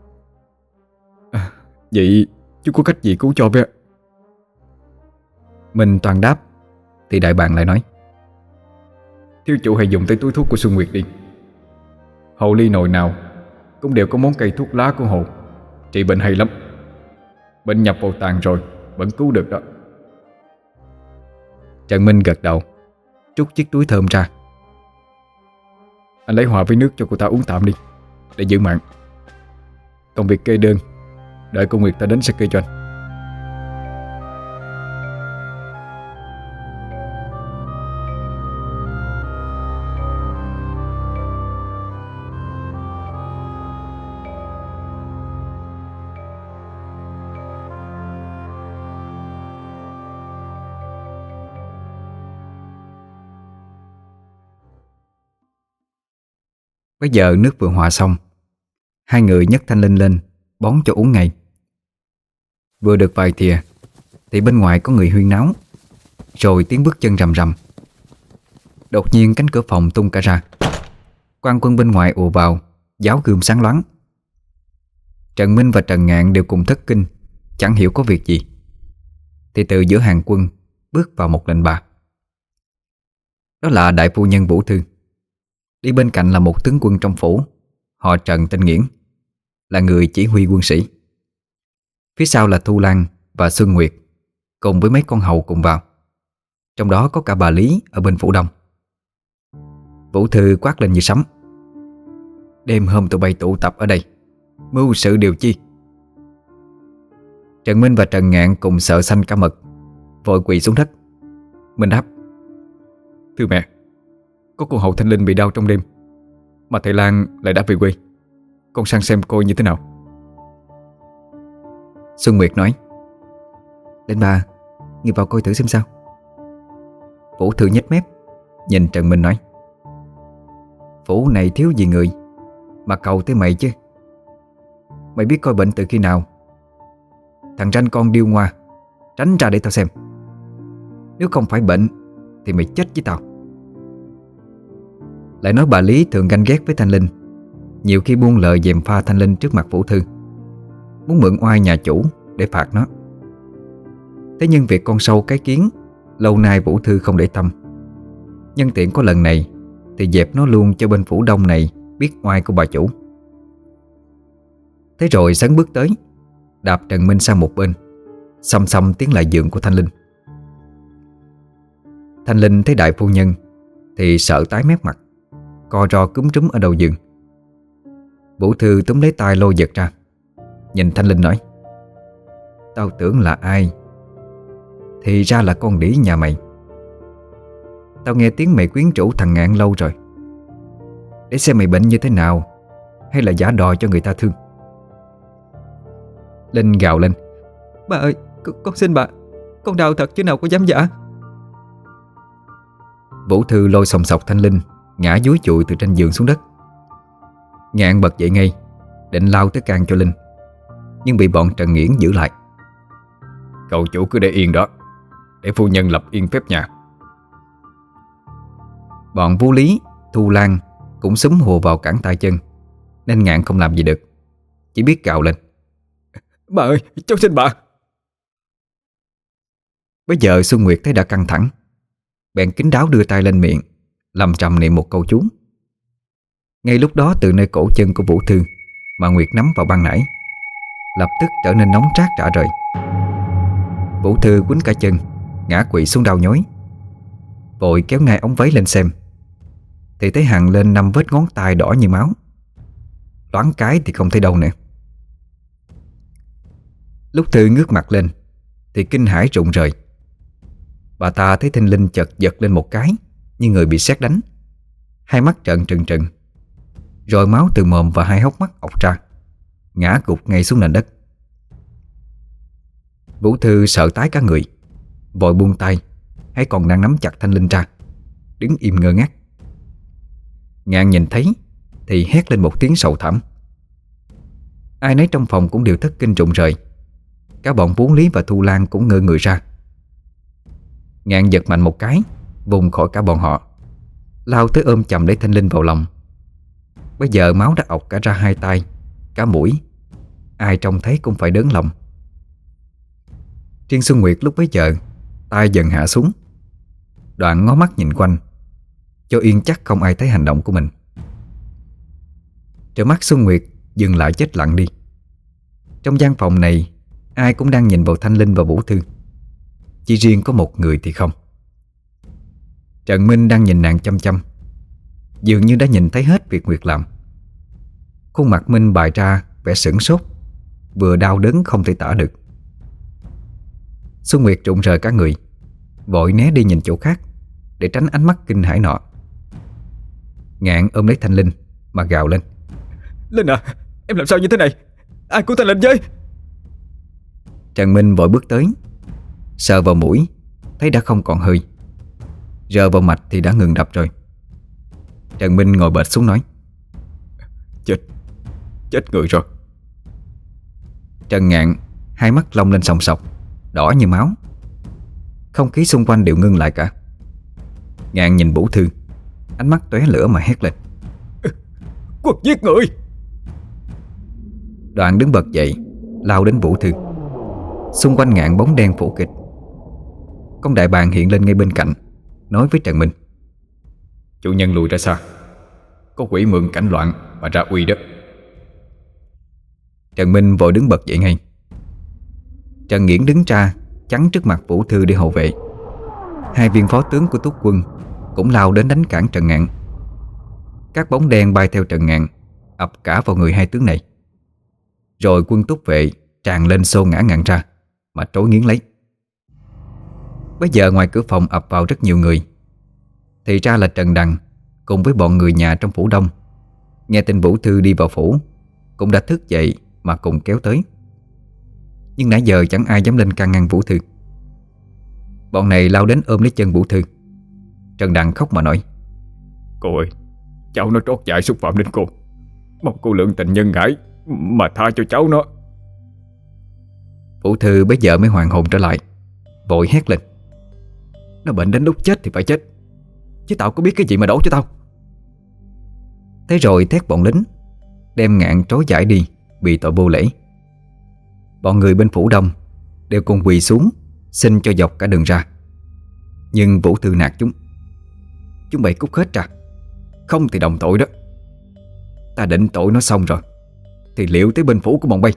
Vậy chú có cách gì cứu cho với? Mình toàn đáp, thì đại bàng lại nói: Thiếu chủ hãy dùng tới túi thuốc của Xuân Nguyệt đi. Hồ ly nồi nào cũng đều có món cây thuốc lá của hồ, trị bệnh hay lắm. Bệnh nhập vào tàn rồi vẫn cứu được đó. Trần Minh gật đầu, trút chiếc túi thơm ra. Anh lấy hòa với nước cho cô ta uống tạm đi, để giữ mạng. Còn việc kê đơn, đợi cô Nguyệt ta đến sẽ kê cho anh. Bây giờ nước vừa hòa xong, hai người nhấc Thanh Linh lên bón cho uống ngay. Vừa được vài thìa thì bên ngoài có người huyên náo, rồi tiếng bước chân rầm rầm. Đột nhiên cánh cửa phòng tung cả ra, quan quân bên ngoài ùa vào, giáo gươm sáng loáng. Trần Minh và Trần Ngạn đều cùng thất kinh, chẳng hiểu có việc gì. Thì từ giữa hàng quân bước vào một lệnh bà. Đó là đại phu nhân Vũ Thư. Đi bên cạnh là một tướng quân trong phủ, họ Trần tên Nghiễn, là người chỉ huy quân sĩ. Phía sau là Thu Lan và Xuân Nguyệt, cùng với mấy con hầu cùng vào. Trong đó có cả bà Lý ở bên phủ đông. Vũ Thư quát lên như sấm: Đêm hôm tụi bay tụ tập ở đây, mưu sự điều chi? Trần Minh và Trần Ngạn cùng sợ xanh cả mật, vội quỳ xuống đất. Minh đáp: Thưa mẹ, có cô hầu Thanh Linh bị đau trong đêm, mà thầy Lan lại đã về quê. Con sang xem coi như thế nào. Xuân Nguyệt nói: Đến ba, ngươi vào coi thử xem sao. Vũ Thư nhếch mép, nhìn Trần Minh nói: Phủ này thiếu gì người mà cầu tới mày chứ. Mày biết coi bệnh từ khi nào? Thằng ranh con điêu ngoa, tránh ra để tao xem. Nếu không phải bệnh thì mày chết với tao. Lại nói bà Lý thường ganh ghét với Thanh Linh, nhiều khi buông lời gièm pha Thanh Linh trước mặt Vũ Thư, muốn mượn oai nhà chủ để phạt nó. Thế nhưng việc con sâu cái kiến lâu nay Vũ Thư không để tâm. Nhân tiện có lần này thì dẹp nó luôn cho bên phủ đông này biết oai của bà chủ. Thế rồi sấn bước tới, đạp Trần Minh sang một bên, xăm xăm tiến lại giường của Thanh Linh. Thanh Linh thấy đại phu nhân thì sợ tái mét mặt, co ro cúm trúm ở đầu giường. Vũ Thư túm lấy tay lôi giật ra, nhìn Thanh Linh nói: Tao tưởng là ai, thì ra là con đĩ nhà mày. Tao nghe tiếng mày quyến rũ thằng Ngạn lâu rồi, để xem mày bệnh như thế nào, hay là giả đò cho người ta thương. Linh gào lên: Bà ơi, con xin bà, con đau thật chứ nào có dám giả. Vũ Thư lôi sòng sọc Thanh Linh ngã dúi chụi từ trên giường xuống đất. Ngạn bật dậy ngay, định lao tới can cho Linh, nhưng bị bọn Trần Nghiễn giữ lại. Cậu chủ cứ để yên đó, để phu nhân lập yên phép nhà. Bọn Vũ Lý, Thu Lan cũng xúm hùa vào cản tay chân, nên Ngạn không làm gì được, chỉ biết gào lên: Bà ơi, cháu xin bà. Bây giờ Xuân Nguyệt thấy đã căng thẳng, bèn kín đáo đưa tay lên miệng, lầm trầm niệm một câu chú. Ngay lúc đó từ nơi cổ chân của Vũ Thư mà Nguyệt nắm vào ban nãy lập tức trở nên nóng rát rã rời. Vũ Thư quýnh cả chân, ngã quỵ xuống đau nhói. Vội kéo ngay ống váy lên xem, thì thấy hằn lên 5 vết ngón tay đỏ như máu. Loáng cái thì không thấy đâu nữa. Lúc Thư ngước mặt lên thì kinh hãi rụng rời. Bà ta thấy Thinh Linh chợt giật lên một cái như người bị sét đánh, hai mắt trợn trừng trừng, rồi máu từ mồm và hai hốc mắt ọc ra, ngã gục ngay xuống nền đất. Vũ Thư sợ tái cả người, vội buông tay hay còn đang nắm chặt Thanh Linh ra, đứng im ngơ ngác. Ngạn nhìn thấy thì hét lên một tiếng sầu thảm. Ai nấy trong phòng cũng đều thất kinh rụng rời. Cả bọn Vũ Lý và Thu Lan cũng ngơ người ra. Ngạn giật mạnh một cái, vùng khỏi cả bọn họ, lao tới ôm chầm lấy Thanh Linh vào lòng. Bây giờ máu đã ọc cả ra hai tay, cả mũi, ai trông thấy cũng phải đớn lòng. Riêng Xuân Nguyệt lúc bấy giờ tay dần hạ xuống, đoạn ngó mắt nhìn quanh, cho yên chắc không ai thấy hành động của mình. Rồi mắt Xuân Nguyệt dừng lại chết lặng đi. Trong gian phòng này ai cũng đang nhìn vào Thanh Linh và Vũ Thư, chỉ riêng có một người thì không. Trần Minh đang nhìn nàng chăm chăm, dường như đã nhìn thấy hết việc Nguyệt làm. Khuôn mặt Minh bày ra vẻ sửng sốt, vừa đau đớn không thể tả được. Xuân Nguyệt rụng rời cả người, vội né đi nhìn chỗ khác để tránh ánh mắt kinh hãi nọ. Ngạn ôm lấy Thanh Linh mà gào lên: Linh à, em làm sao như thế này? Ai cứu Thanh Linh với? Trần Minh vội bước tới, sờ vào mũi thấy đã không còn hơi, rờ vào mạch thì đã ngừng đập rồi. Trần Minh ngồi bệt xuống nói: Chết người rồi. Trần Ngạn hai mắt long lên sòng sọc, đỏ như máu. Không khí xung quanh đều ngưng lại cả. Ngạn nhìn Vũ Thư, ánh mắt tóe lửa mà hét lên: Quân giết người! Đoạn đứng bật dậy, lao đến Vũ Thư. Xung quanh Ngạn bóng đen phủ kịch. Con đại bàng hiện lên ngay bên cạnh, nói với Trần Minh: Chủ nhân lùi ra xa, có quỷ mượn cảnh loạn mà ra uy đó. Trần Minh vội đứng bật dậy ngay. Trần Nghiễn đứng ra chắn trước mặt Vũ Thư để hộ vệ. Hai viên phó tướng của Túc quân cũng lao đến đánh cản Trần Ngạn. Các bóng đen bay theo Trần Ngạn, ập cả vào người hai tướng này. Rồi quân Túc vệ tràn lên xô ngã Ngạn ra mà trối nghiến lấy. Bây giờ ngoài cửa phòng ập vào rất nhiều người. Thì ra là Trần Đằng cùng với bọn người nhà trong phủ Đông, nghe tin Vũ Thư đi vào phủ, cũng đã thức dậy mà cùng kéo tới. Nhưng nãy giờ chẳng ai dám lên can ngăn Vũ Thư. Bọn này lao đến ôm lấy chân Vũ Thư. Trần Đằng khóc mà nói: Cô ơi, cháu nó trót dại xúc phạm đến cô, mong cô lượng tình nhân ái mà tha cho cháu nó. Vũ Thư bây giờ mới hoàn hồn trở lại, vội hét lên: Nó bệnh đến lúc chết thì phải chết, chứ tao có biết cái gì mà đổ cho tao. Thế rồi thét bọn lính, đem Ngạn trối giải đi vì tội vô lễ. Bọn người bên phủ Đông đều cùng quỳ xuống xin cho dọc cả đường ra. Nhưng Vũ Thư nạt chúng: Chúng bày cút hết ra, không thì đồng tội đó. Ta định tội nó xong rồi thì liệu tới bên phủ của bọn bay.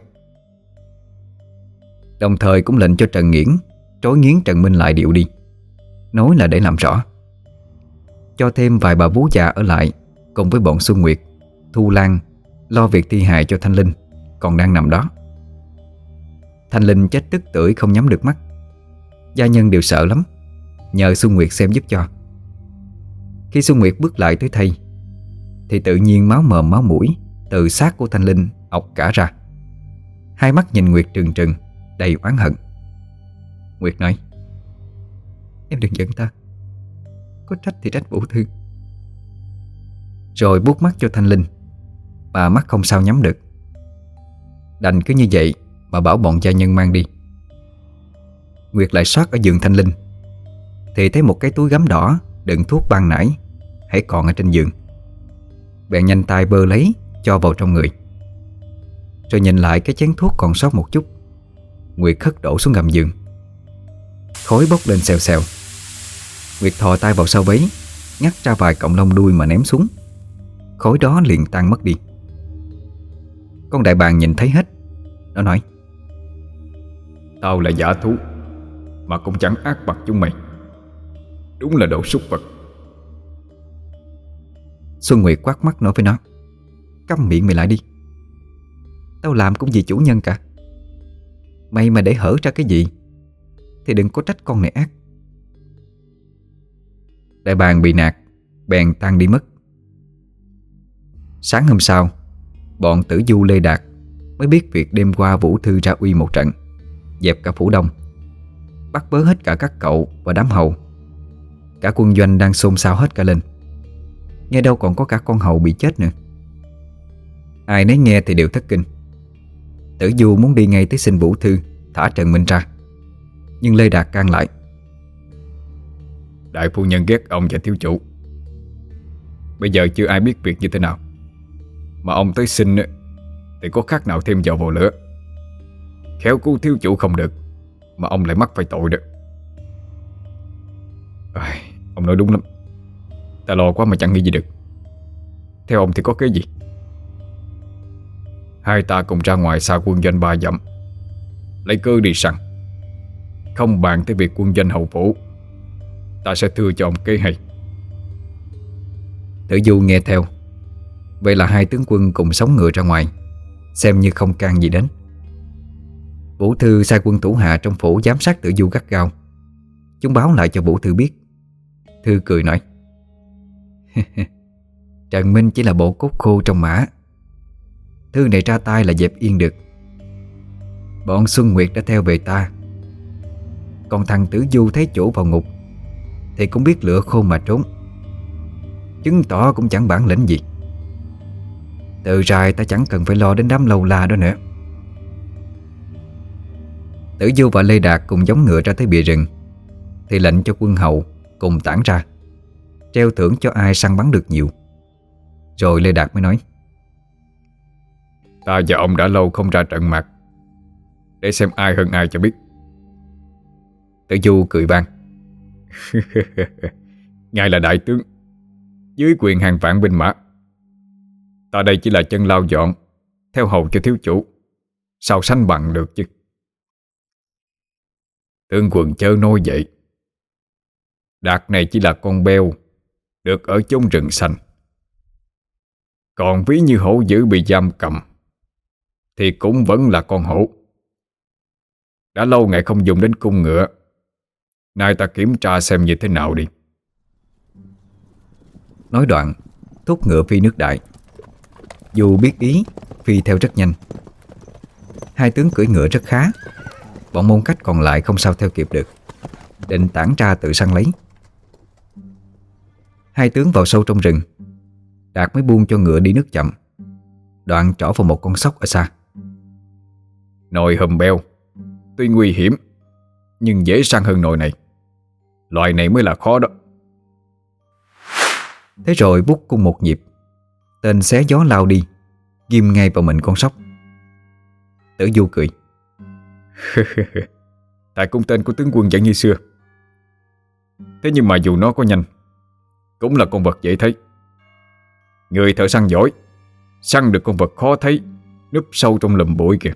Đồng thời cũng lệnh cho Trần Nghiễn trối nghiến Trần Minh lại điệu đi, nói là để làm rõ. Cho thêm vài bà vú già ở lại cùng với bọn Xuân Nguyệt, Thu Lan lo việc thi hài cho Thanh Linh còn đang nằm đó. Thanh Linh chết tức tưởi không nhắm được mắt. Gia nhân đều sợ lắm, nhờ Xuân Nguyệt xem giúp cho. Khi Xuân Nguyệt bước lại tới thây thì tự nhiên máu mồm máu mũi từ xác của Thanh Linh ọc cả ra. Hai mắt nhìn Nguyệt trừng trừng, đầy oán hận. Nguyệt nói: "Em đừng giận ta, có trách thì trách Vũ Thư." Rồi buốt mắt cho Thanh Linh, mà mắt không sao nhắm được. Đành cứ như vậy mà bảo bọn gia nhân mang đi. Nguyệt lại soát ở giường Thanh Linh thì thấy một cái túi gấm đỏ đựng thuốc ban nãy hãy còn ở trên giường. Bèn nhanh tay bơ lấy cho vào trong người. Rồi nhìn lại cái chén thuốc còn sót một chút, Nguyệt khất đổ xuống gầm giường. Khói bốc lên xèo xèo. Nguyệt thò tay vào sau váy, ngắt ra vài cọng lông đuôi mà ném xuống. Khói đó liền tan mất đi. Con đại bàng nhìn thấy hết. Nó nói: Tao là giả thú, mà cũng chẳng ác bằng chúng mày. Đúng là đồ súc vật. Xuân Nguyệt quát mắt nói với nó: "Câm miệng mày lại đi. Tao làm cũng vì chủ nhân cả. Mày mà để hở ra cái gì thì đừng có trách con này ác." Đại bàng bị nạt bèn tan đi mất. Sáng hôm sau, bọn Tử Du Lê Đạt mới biết việc đêm qua Vũ Thư ra uy một trận, dẹp cả phủ đông, bắt bớ hết cả các cậu và đám hầu. Cả quân doanh đang xôn xao hết cả lên. Nghe đâu còn có cả con hầu bị chết nữa. Ai nấy nghe thì đều thất kinh. Tử Du muốn đi ngay tới xin Vũ Thư thả Trần Minh ra, nhưng Lê Đạt can lại: Đại phu nhân ghét ông và thiếu chủ. Bây giờ chưa ai biết việc như thế nào, mà ông tới xin thì có khác nào thêm dầu vào lửa. Khéo cứu thiếu chủ không được, mà ông lại mắc phải tội đó. Ông nói đúng lắm. Ta lo quá mà chẳng nghĩ gì được. Theo ông thì có cái gì? Hai ta cùng ra ngoài xa quân doanh 3 dặm, lấy cơ đi săn. Không bàn tới việc quân doanh hậu phủ, ta sẽ thưa cho ông kế hay. Tử Du nghe theo. Vậy là hai tướng quân cùng sóng ngựa ra ngoài, xem như không can gì đến. Vũ Thư sai quân thủ hạ trong phủ giám sát Tử Du gắt gao. Chúng báo lại cho Vũ Thư biết. Thư cười nói: "Trần Minh chỉ là bộ cốt khô trong mã. Thư này ra tay là dẹp yên được. Bọn Xuân Nguyệt đã theo về ta. Còn thằng Tử Du thấy chỗ vào ngục thì cũng biết lựa khô mà trốn, chứng tỏ cũng chẳng bản lĩnh gì. Từ rày ta chẳng cần phải lo đến đám lâu la đó nữa." Tử Du và Lê Đạt cùng gióng ngựa ra tới bìa rừng thì lệnh cho quân hầu cùng tản ra, treo thưởng cho ai săn bắn được nhiều. Rồi Lê Đạt mới nói: Ta và ông đã lâu không ra trận mặt, để xem ai hơn ai cho biết. Tử Du cười vang: Ngài là đại tướng, dưới quyền hàng vạn binh mã. Ta đây chỉ là chân lau dọn, theo hầu cho thiếu chủ, sao sánh bằng được chứ? Tướng quân chớ nói vậy. Đạt này chỉ là con beo được ở chốn rừng xanh. Còn ví như hổ dữ bị giam cầm thì cũng vẫn là con hổ. Đã lâu ngày không dùng đến cung ngựa, nay ta kiểm tra xem như thế nào đi. Nói đoạn thúc ngựa phi nước đại. Dù biết ý, phi theo rất nhanh. Hai tướng cưỡi ngựa rất khá. Bọn môn khách còn lại không sao theo kịp được, định tản ra tự săn lấy. Hai tướng vào sâu trong rừng. Đạt mới buông cho ngựa đi nước chậm, đoạn trỏ vào một con sóc ở xa. Nồi hùm beo tuy nguy hiểm, nhưng dễ săn hơn nồi này. Loài này mới là khó đó. Thế rồi bút cung một nhịp, tên xé gió lao đi, ghim ngay vào mình con sóc. Tử Du cười: Tại cung tên của tướng quân vẫn như xưa. Thế nhưng mà dù nó có nhanh, cũng là con vật dễ thấy. Người thợ săn giỏi săn được con vật khó thấy núp sâu trong lùm bụi kìa.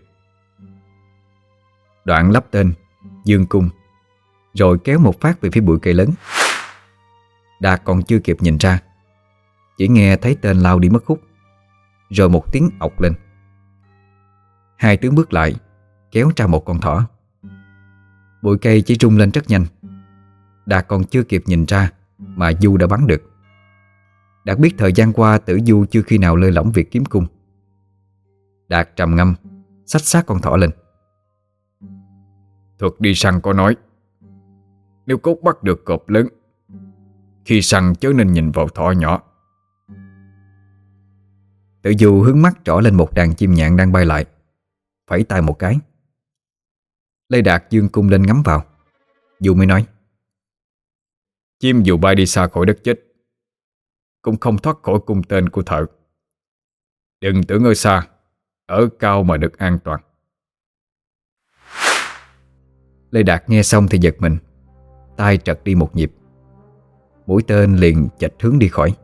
Đoạn lắp tên, dương cung, rồi kéo một phát về phía bụi cây lớn. Đạt còn chưa kịp nhìn ra, chỉ nghe thấy tên lao đi mất hút, rồi một tiếng ọc lên. Hai tướng bước lại, kéo ra một con thỏ. Bụi cây chỉ rung lên rất nhanh. Đạt còn chưa kịp nhìn ra mà Du đã bắn được. Đạt biết thời gian qua Tử Du chưa khi nào lơi lỏng việc kiếm cung. Đạt trầm ngâm, xách xác con thỏ lên. Thuật đi săn có nói, nếu cốt bắt được cọp lớn, khi săn chớ nên nhìn vào thỏ nhỏ. Tử Du hướng mắt trỏ lên một đàn chim nhạn đang bay lại, phẩy tay một cái. Lê Đạt giương cung lên ngắm vào. Du mới nói, chim dù bay đi xa khỏi đất chết cũng không thoát khỏi cung tên của thợ. Đừng tưởng ở xa, ở cao mà được an toàn. Lê Đạt nghe xong thì giật mình, tay trật đi một nhịp. Mũi tên liền chệch hướng đi khỏi.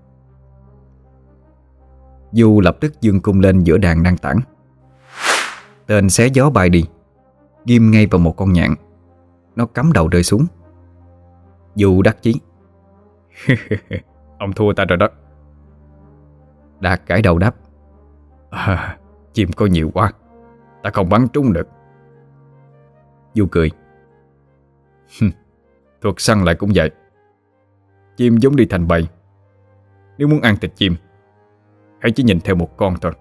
Du lập tức giương cung lên giữa đàn đang tản. Tên xé gió bay đi, ghim ngay vào một con nhạn. Nó cắm đầu rơi xuống. Du đắc chí, ông thua ta rồi đó. Đạt gãi đầu đáp, Chim có nhiều quá, ta không bắn trúng được. Du cười, Thuật săn lại cũng vậy. Chim giống đi thành bầy. Nếu muốn ăn thịt chim, hãy chỉ nhìn theo một con thôi.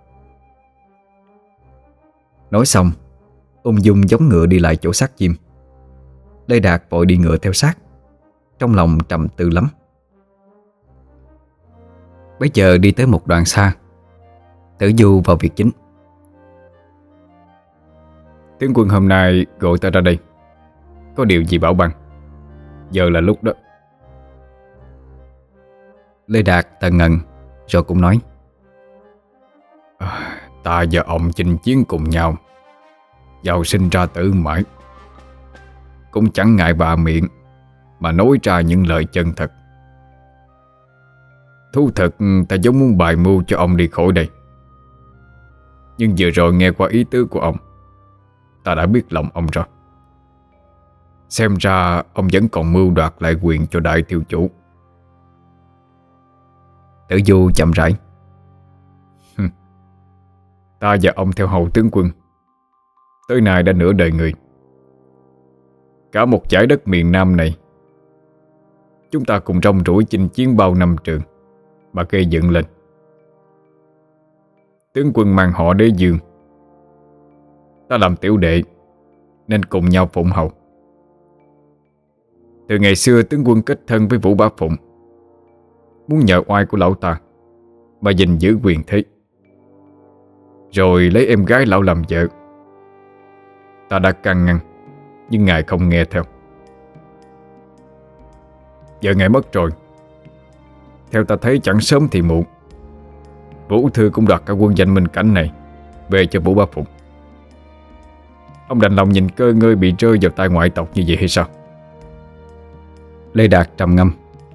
Nói xong, ung dung giống ngựa đi lại chỗ xác chim. Lê Đạt vội đi ngựa theo sát, trong lòng trầm tư lắm. Bấy giờ đi tới một đoạn xa, Tử Du vào việc chính. Tướng quân hôm nay gọi ta ra đây, có điều gì bảo ban? Giờ là lúc đó. Lê Đạt tần ngần rồi cũng nói, Ta và ông chinh chiến cùng nhau, giàu sinh ra tử mãi, cũng chẳng ngại bạ miệng mà nói ra những lời chân thật. Thú thật ta giống muốn bài mưu cho ông đi khỏi đây, nhưng vừa rồi nghe qua ý tứ của ông, ta đã biết lòng ông rồi. Xem ra ông vẫn còn mưu đoạt lại quyền cho đại thiếu chủ. Tử Du chậm rãi, Ta và ông theo hầu tướng quân tới nay đã nửa đời người. Cả một dải đất miền Nam này, chúng ta cùng rong ruổi chinh chiến bao năm trường mà gây dựng lên. Tướng quân mang họ Đế Dương, ta làm tiểu đệ nên cùng nhau phụng hầu. Từ ngày xưa tướng quân kết thân với Vũ Bá Phụng, muốn nhờ oai của lão ta mà gìn giữ quyền thế, rồi lấy em gái lão làm vợ. Ta đã can ngăn, nhưng ngài không nghe theo. Giờ ngài mất rồi, theo ta thấy chẳng sớm thì muộn, Vũ Thư cũng đoạt cả quân danh Minh Cảnh này về cho Vũ Bá Phụng. Ông đành lòng nhìn cơ ngơi bị rơi vào tay ngoại tộc như vậy hay sao? Lê Đạt trầm ngâm,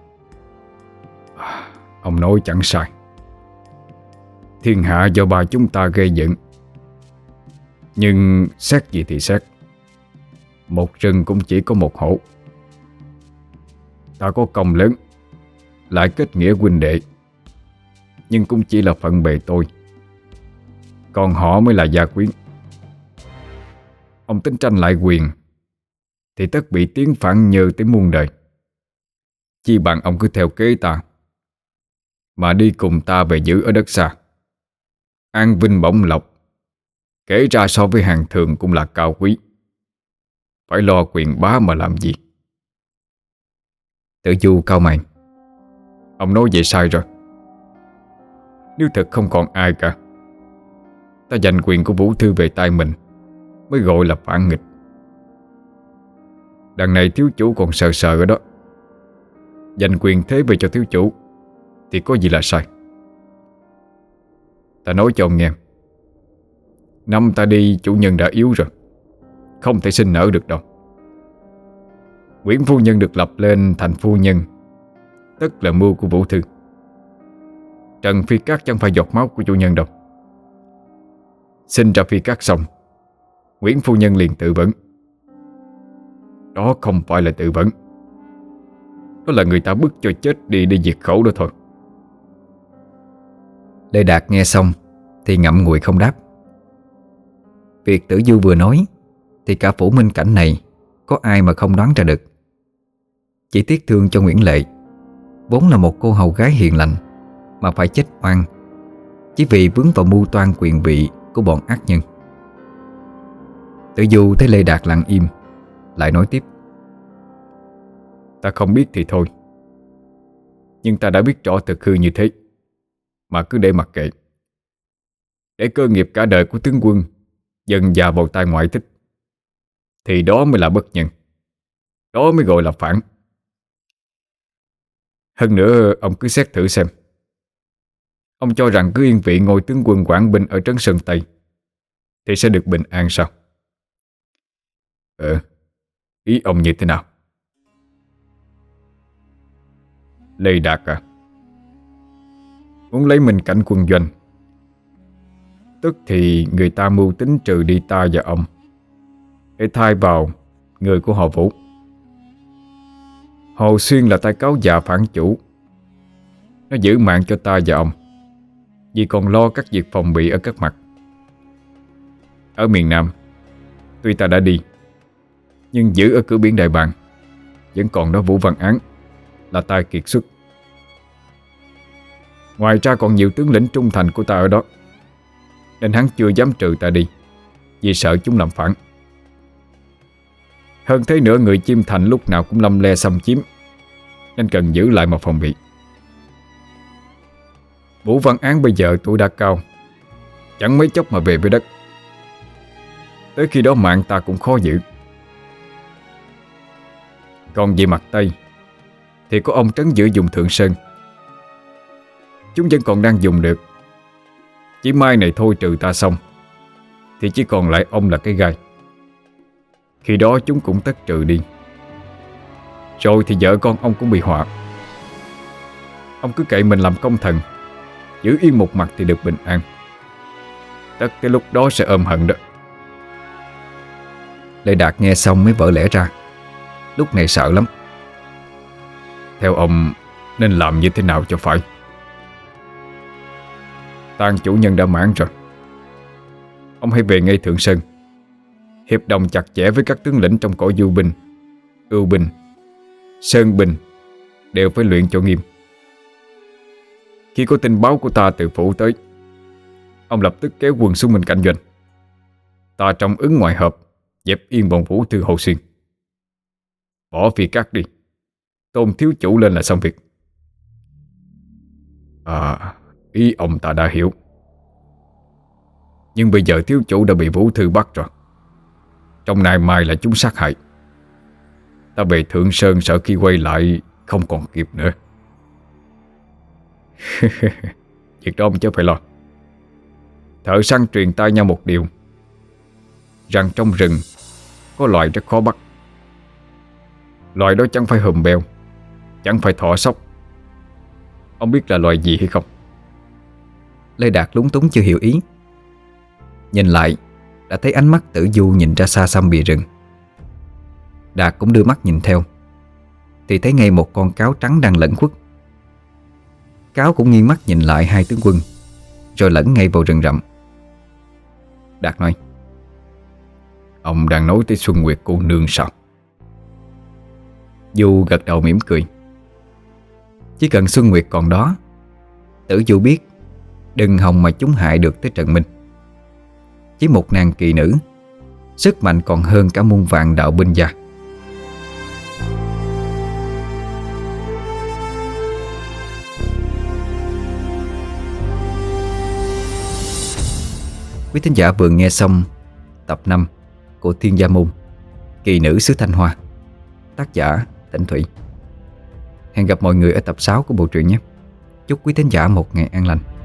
Ông nói chẳng sai. Thiên hạ do bà chúng ta gây dựng, nhưng xét gì thì xét, một rừng cũng chỉ có một hổ. Ta có công lớn, lại kết nghĩa huynh đệ, nhưng cũng chỉ là phận bề tôi, còn họ mới là gia quyến. Ông tính tranh lại quyền thì tất bị tiếng phản nhờ tới muôn đời. Chi bằng ông cứ theo kế ta mà đi cùng ta về giữ ở đất xa, an vinh bổng lộc, kể ra so với hàng thường cũng là cao quý. Phải lo quyền bá mà làm gì? Tử Du cau mày, Ông nói vậy sai rồi. Nếu thật không còn ai cả, ta giành quyền của Vũ Thư về tay mình mới gọi là phản nghịch. Đằng này thiếu chủ còn sợ sợ ở đó, giành quyền thế về cho thiếu chủ thì có gì là sai. Ta nói cho ông nghe, năm ta đi chủ nhân đã yếu rồi, không thể sinh nở được đâu. Nguyễn phu nhân được lập lên thành phu nhân tất là mưu của Vũ Thư. Trần Phi Cát chẳng phải giọt máu của chủ nhân đâu. Sinh ra Phi Cát xong, Nguyễn phu nhân liền tự vẫn. Đó không phải là tự vẫn, đó là người ta bức cho chết đi để diệt khẩu đó thôi. Lê Đạt nghe xong thì ngậm ngùi không đáp. Việc Tử Du vừa nói thì cả phủ Minh Cảnh này có ai mà không đoán ra được. Chỉ tiếc thương cho Nguyễn Lệ, vốn là một cô hầu gái hiền lành, mà phải chết oan chỉ vì vướng vào mưu toan quyền vị của bọn ác nhân. Tử Du thấy Lê Đạt lặng im, lại nói tiếp. Ta không biết thì thôi, nhưng ta đã biết rõ thực hư như thế mà cứ để mặc kệ, để cơ nghiệp cả đời của tướng quân dần dà vào tay ngoại thích, thì đó mới là bất nhân. Đó mới gọi là phản. Hơn nữa ông cứ xét thử xem. Ông cho rằng cứ yên vị ngôi tướng quân quản binh ở trấn Sơn Tây thì sẽ được bình an sao? Ý ông như thế nào? Lê Đạt à, muốn lấy mình cảnh quân doanh, tức thì người ta mưu tính trừ đi ta và ông để thay vào người của họ Vũ. Hồ Xuyên là tay cáo già phản chủ. Nó giữ mạng cho ta và ông vì còn lo các việc phòng bị ở các mặt. Ở miền Nam, tuy ta đã đi, nhưng giữ ở cửa biển Đại Bàng vẫn còn đó Vũ Văn Án, là tay kiệt xuất. Ngoài ra còn nhiều tướng lĩnh trung thành của ta ở đó, nên hắn chưa dám trừ ta đi, vì sợ chúng làm phản. Hơn thế nữa, người Chiêm Thành lúc nào cũng lăm le xâm chiếm, nên cần giữ lại một phòng bị. Vũ Văn Án bây giờ tuổi đã cao, chẳng mấy chốc mà về với đất. Tới khi đó mạng ta cũng khó giữ. Còn về mặt Tây thì có ông trấn giữ dùng Thượng Sơn. Chúng vẫn còn đang dùng được. Chỉ mai này thôi trừ ta xong thì chỉ còn lại ông là cái gai. Khi đó chúng cũng tất trừ đi. Rồi thì vợ con ông cũng bị họa. Ông cứ cậy mình làm công thần, giữ yên một mặt thì được bình an. Tất cái lúc đó sẽ ôm hận đó. Lê Đạt nghe xong mới vỡ lẽ ra. Lúc này sợ lắm. Theo ông nên làm như thế nào cho phải? Tang chủ nhân đã mãn rồi. Ông hãy về ngay Thượng Sơn, hiệp đồng chặt chẽ với các tướng lĩnh trong cõi du binh, ưu binh, sơn binh, đều phải luyện cho nghiêm. Khi có tin báo của ta từ phủ tới, ông lập tức kéo quân xuống bên cạnh doanh. Ta trong ứng ngoài hợp, dẹp yên bọn Vũ Thư Hồ Xuyên. Bỏ phi cát đi, tôn thiếu chủ lên là xong việc. Ý ông ta đã hiểu. Nhưng bây giờ thiếu chủ đã bị Vũ Thư bắt rồi. Trong nay mai là chúng sát hại. Ta về Thượng Sơn sợ khi quay lại không còn kịp nữa. Việc đó ông chứ phải lo. Thợ săn truyền tai nhau một điều, rằng trong rừng có loài rất khó bắt. Loài đó chẳng phải hùm beo, chẳng phải thỏ sóc. Ông biết là loài gì hay không? Lê Đạt lúng túng chưa hiểu ý. Nhìn lại đã thấy ánh mắt Tử Du nhìn ra xa xăm bìa rừng. Đạt cũng đưa mắt nhìn theo, thì thấy ngay một con cáo trắng đang lẩn khuất. Cáo cũng nghiêng mắt nhìn lại hai tướng quân, rồi lẫn ngay vào rừng rậm. Đạt nói: Ông đang nói tới Xuân Nguyệt cô nương sao? Du gật đầu mỉm cười. Chỉ cần Xuân Nguyệt còn đó, Tử Du biết đừng hòng mà chúng hại được tới Trần Minh. Chỉ một nàng kỳ nữ, sức mạnh còn hơn cả muôn vạn đạo binh gia. Quý thính giả vừa nghe xong tập 5 của Thiên Gia Môn, Kỳ Nữ xứ Thanh Hoa, tác giả Tĩnh Thủy. Hẹn gặp mọi người ở tập 6 của bộ truyện nhé. Chúc quý thính giả một ngày an lành.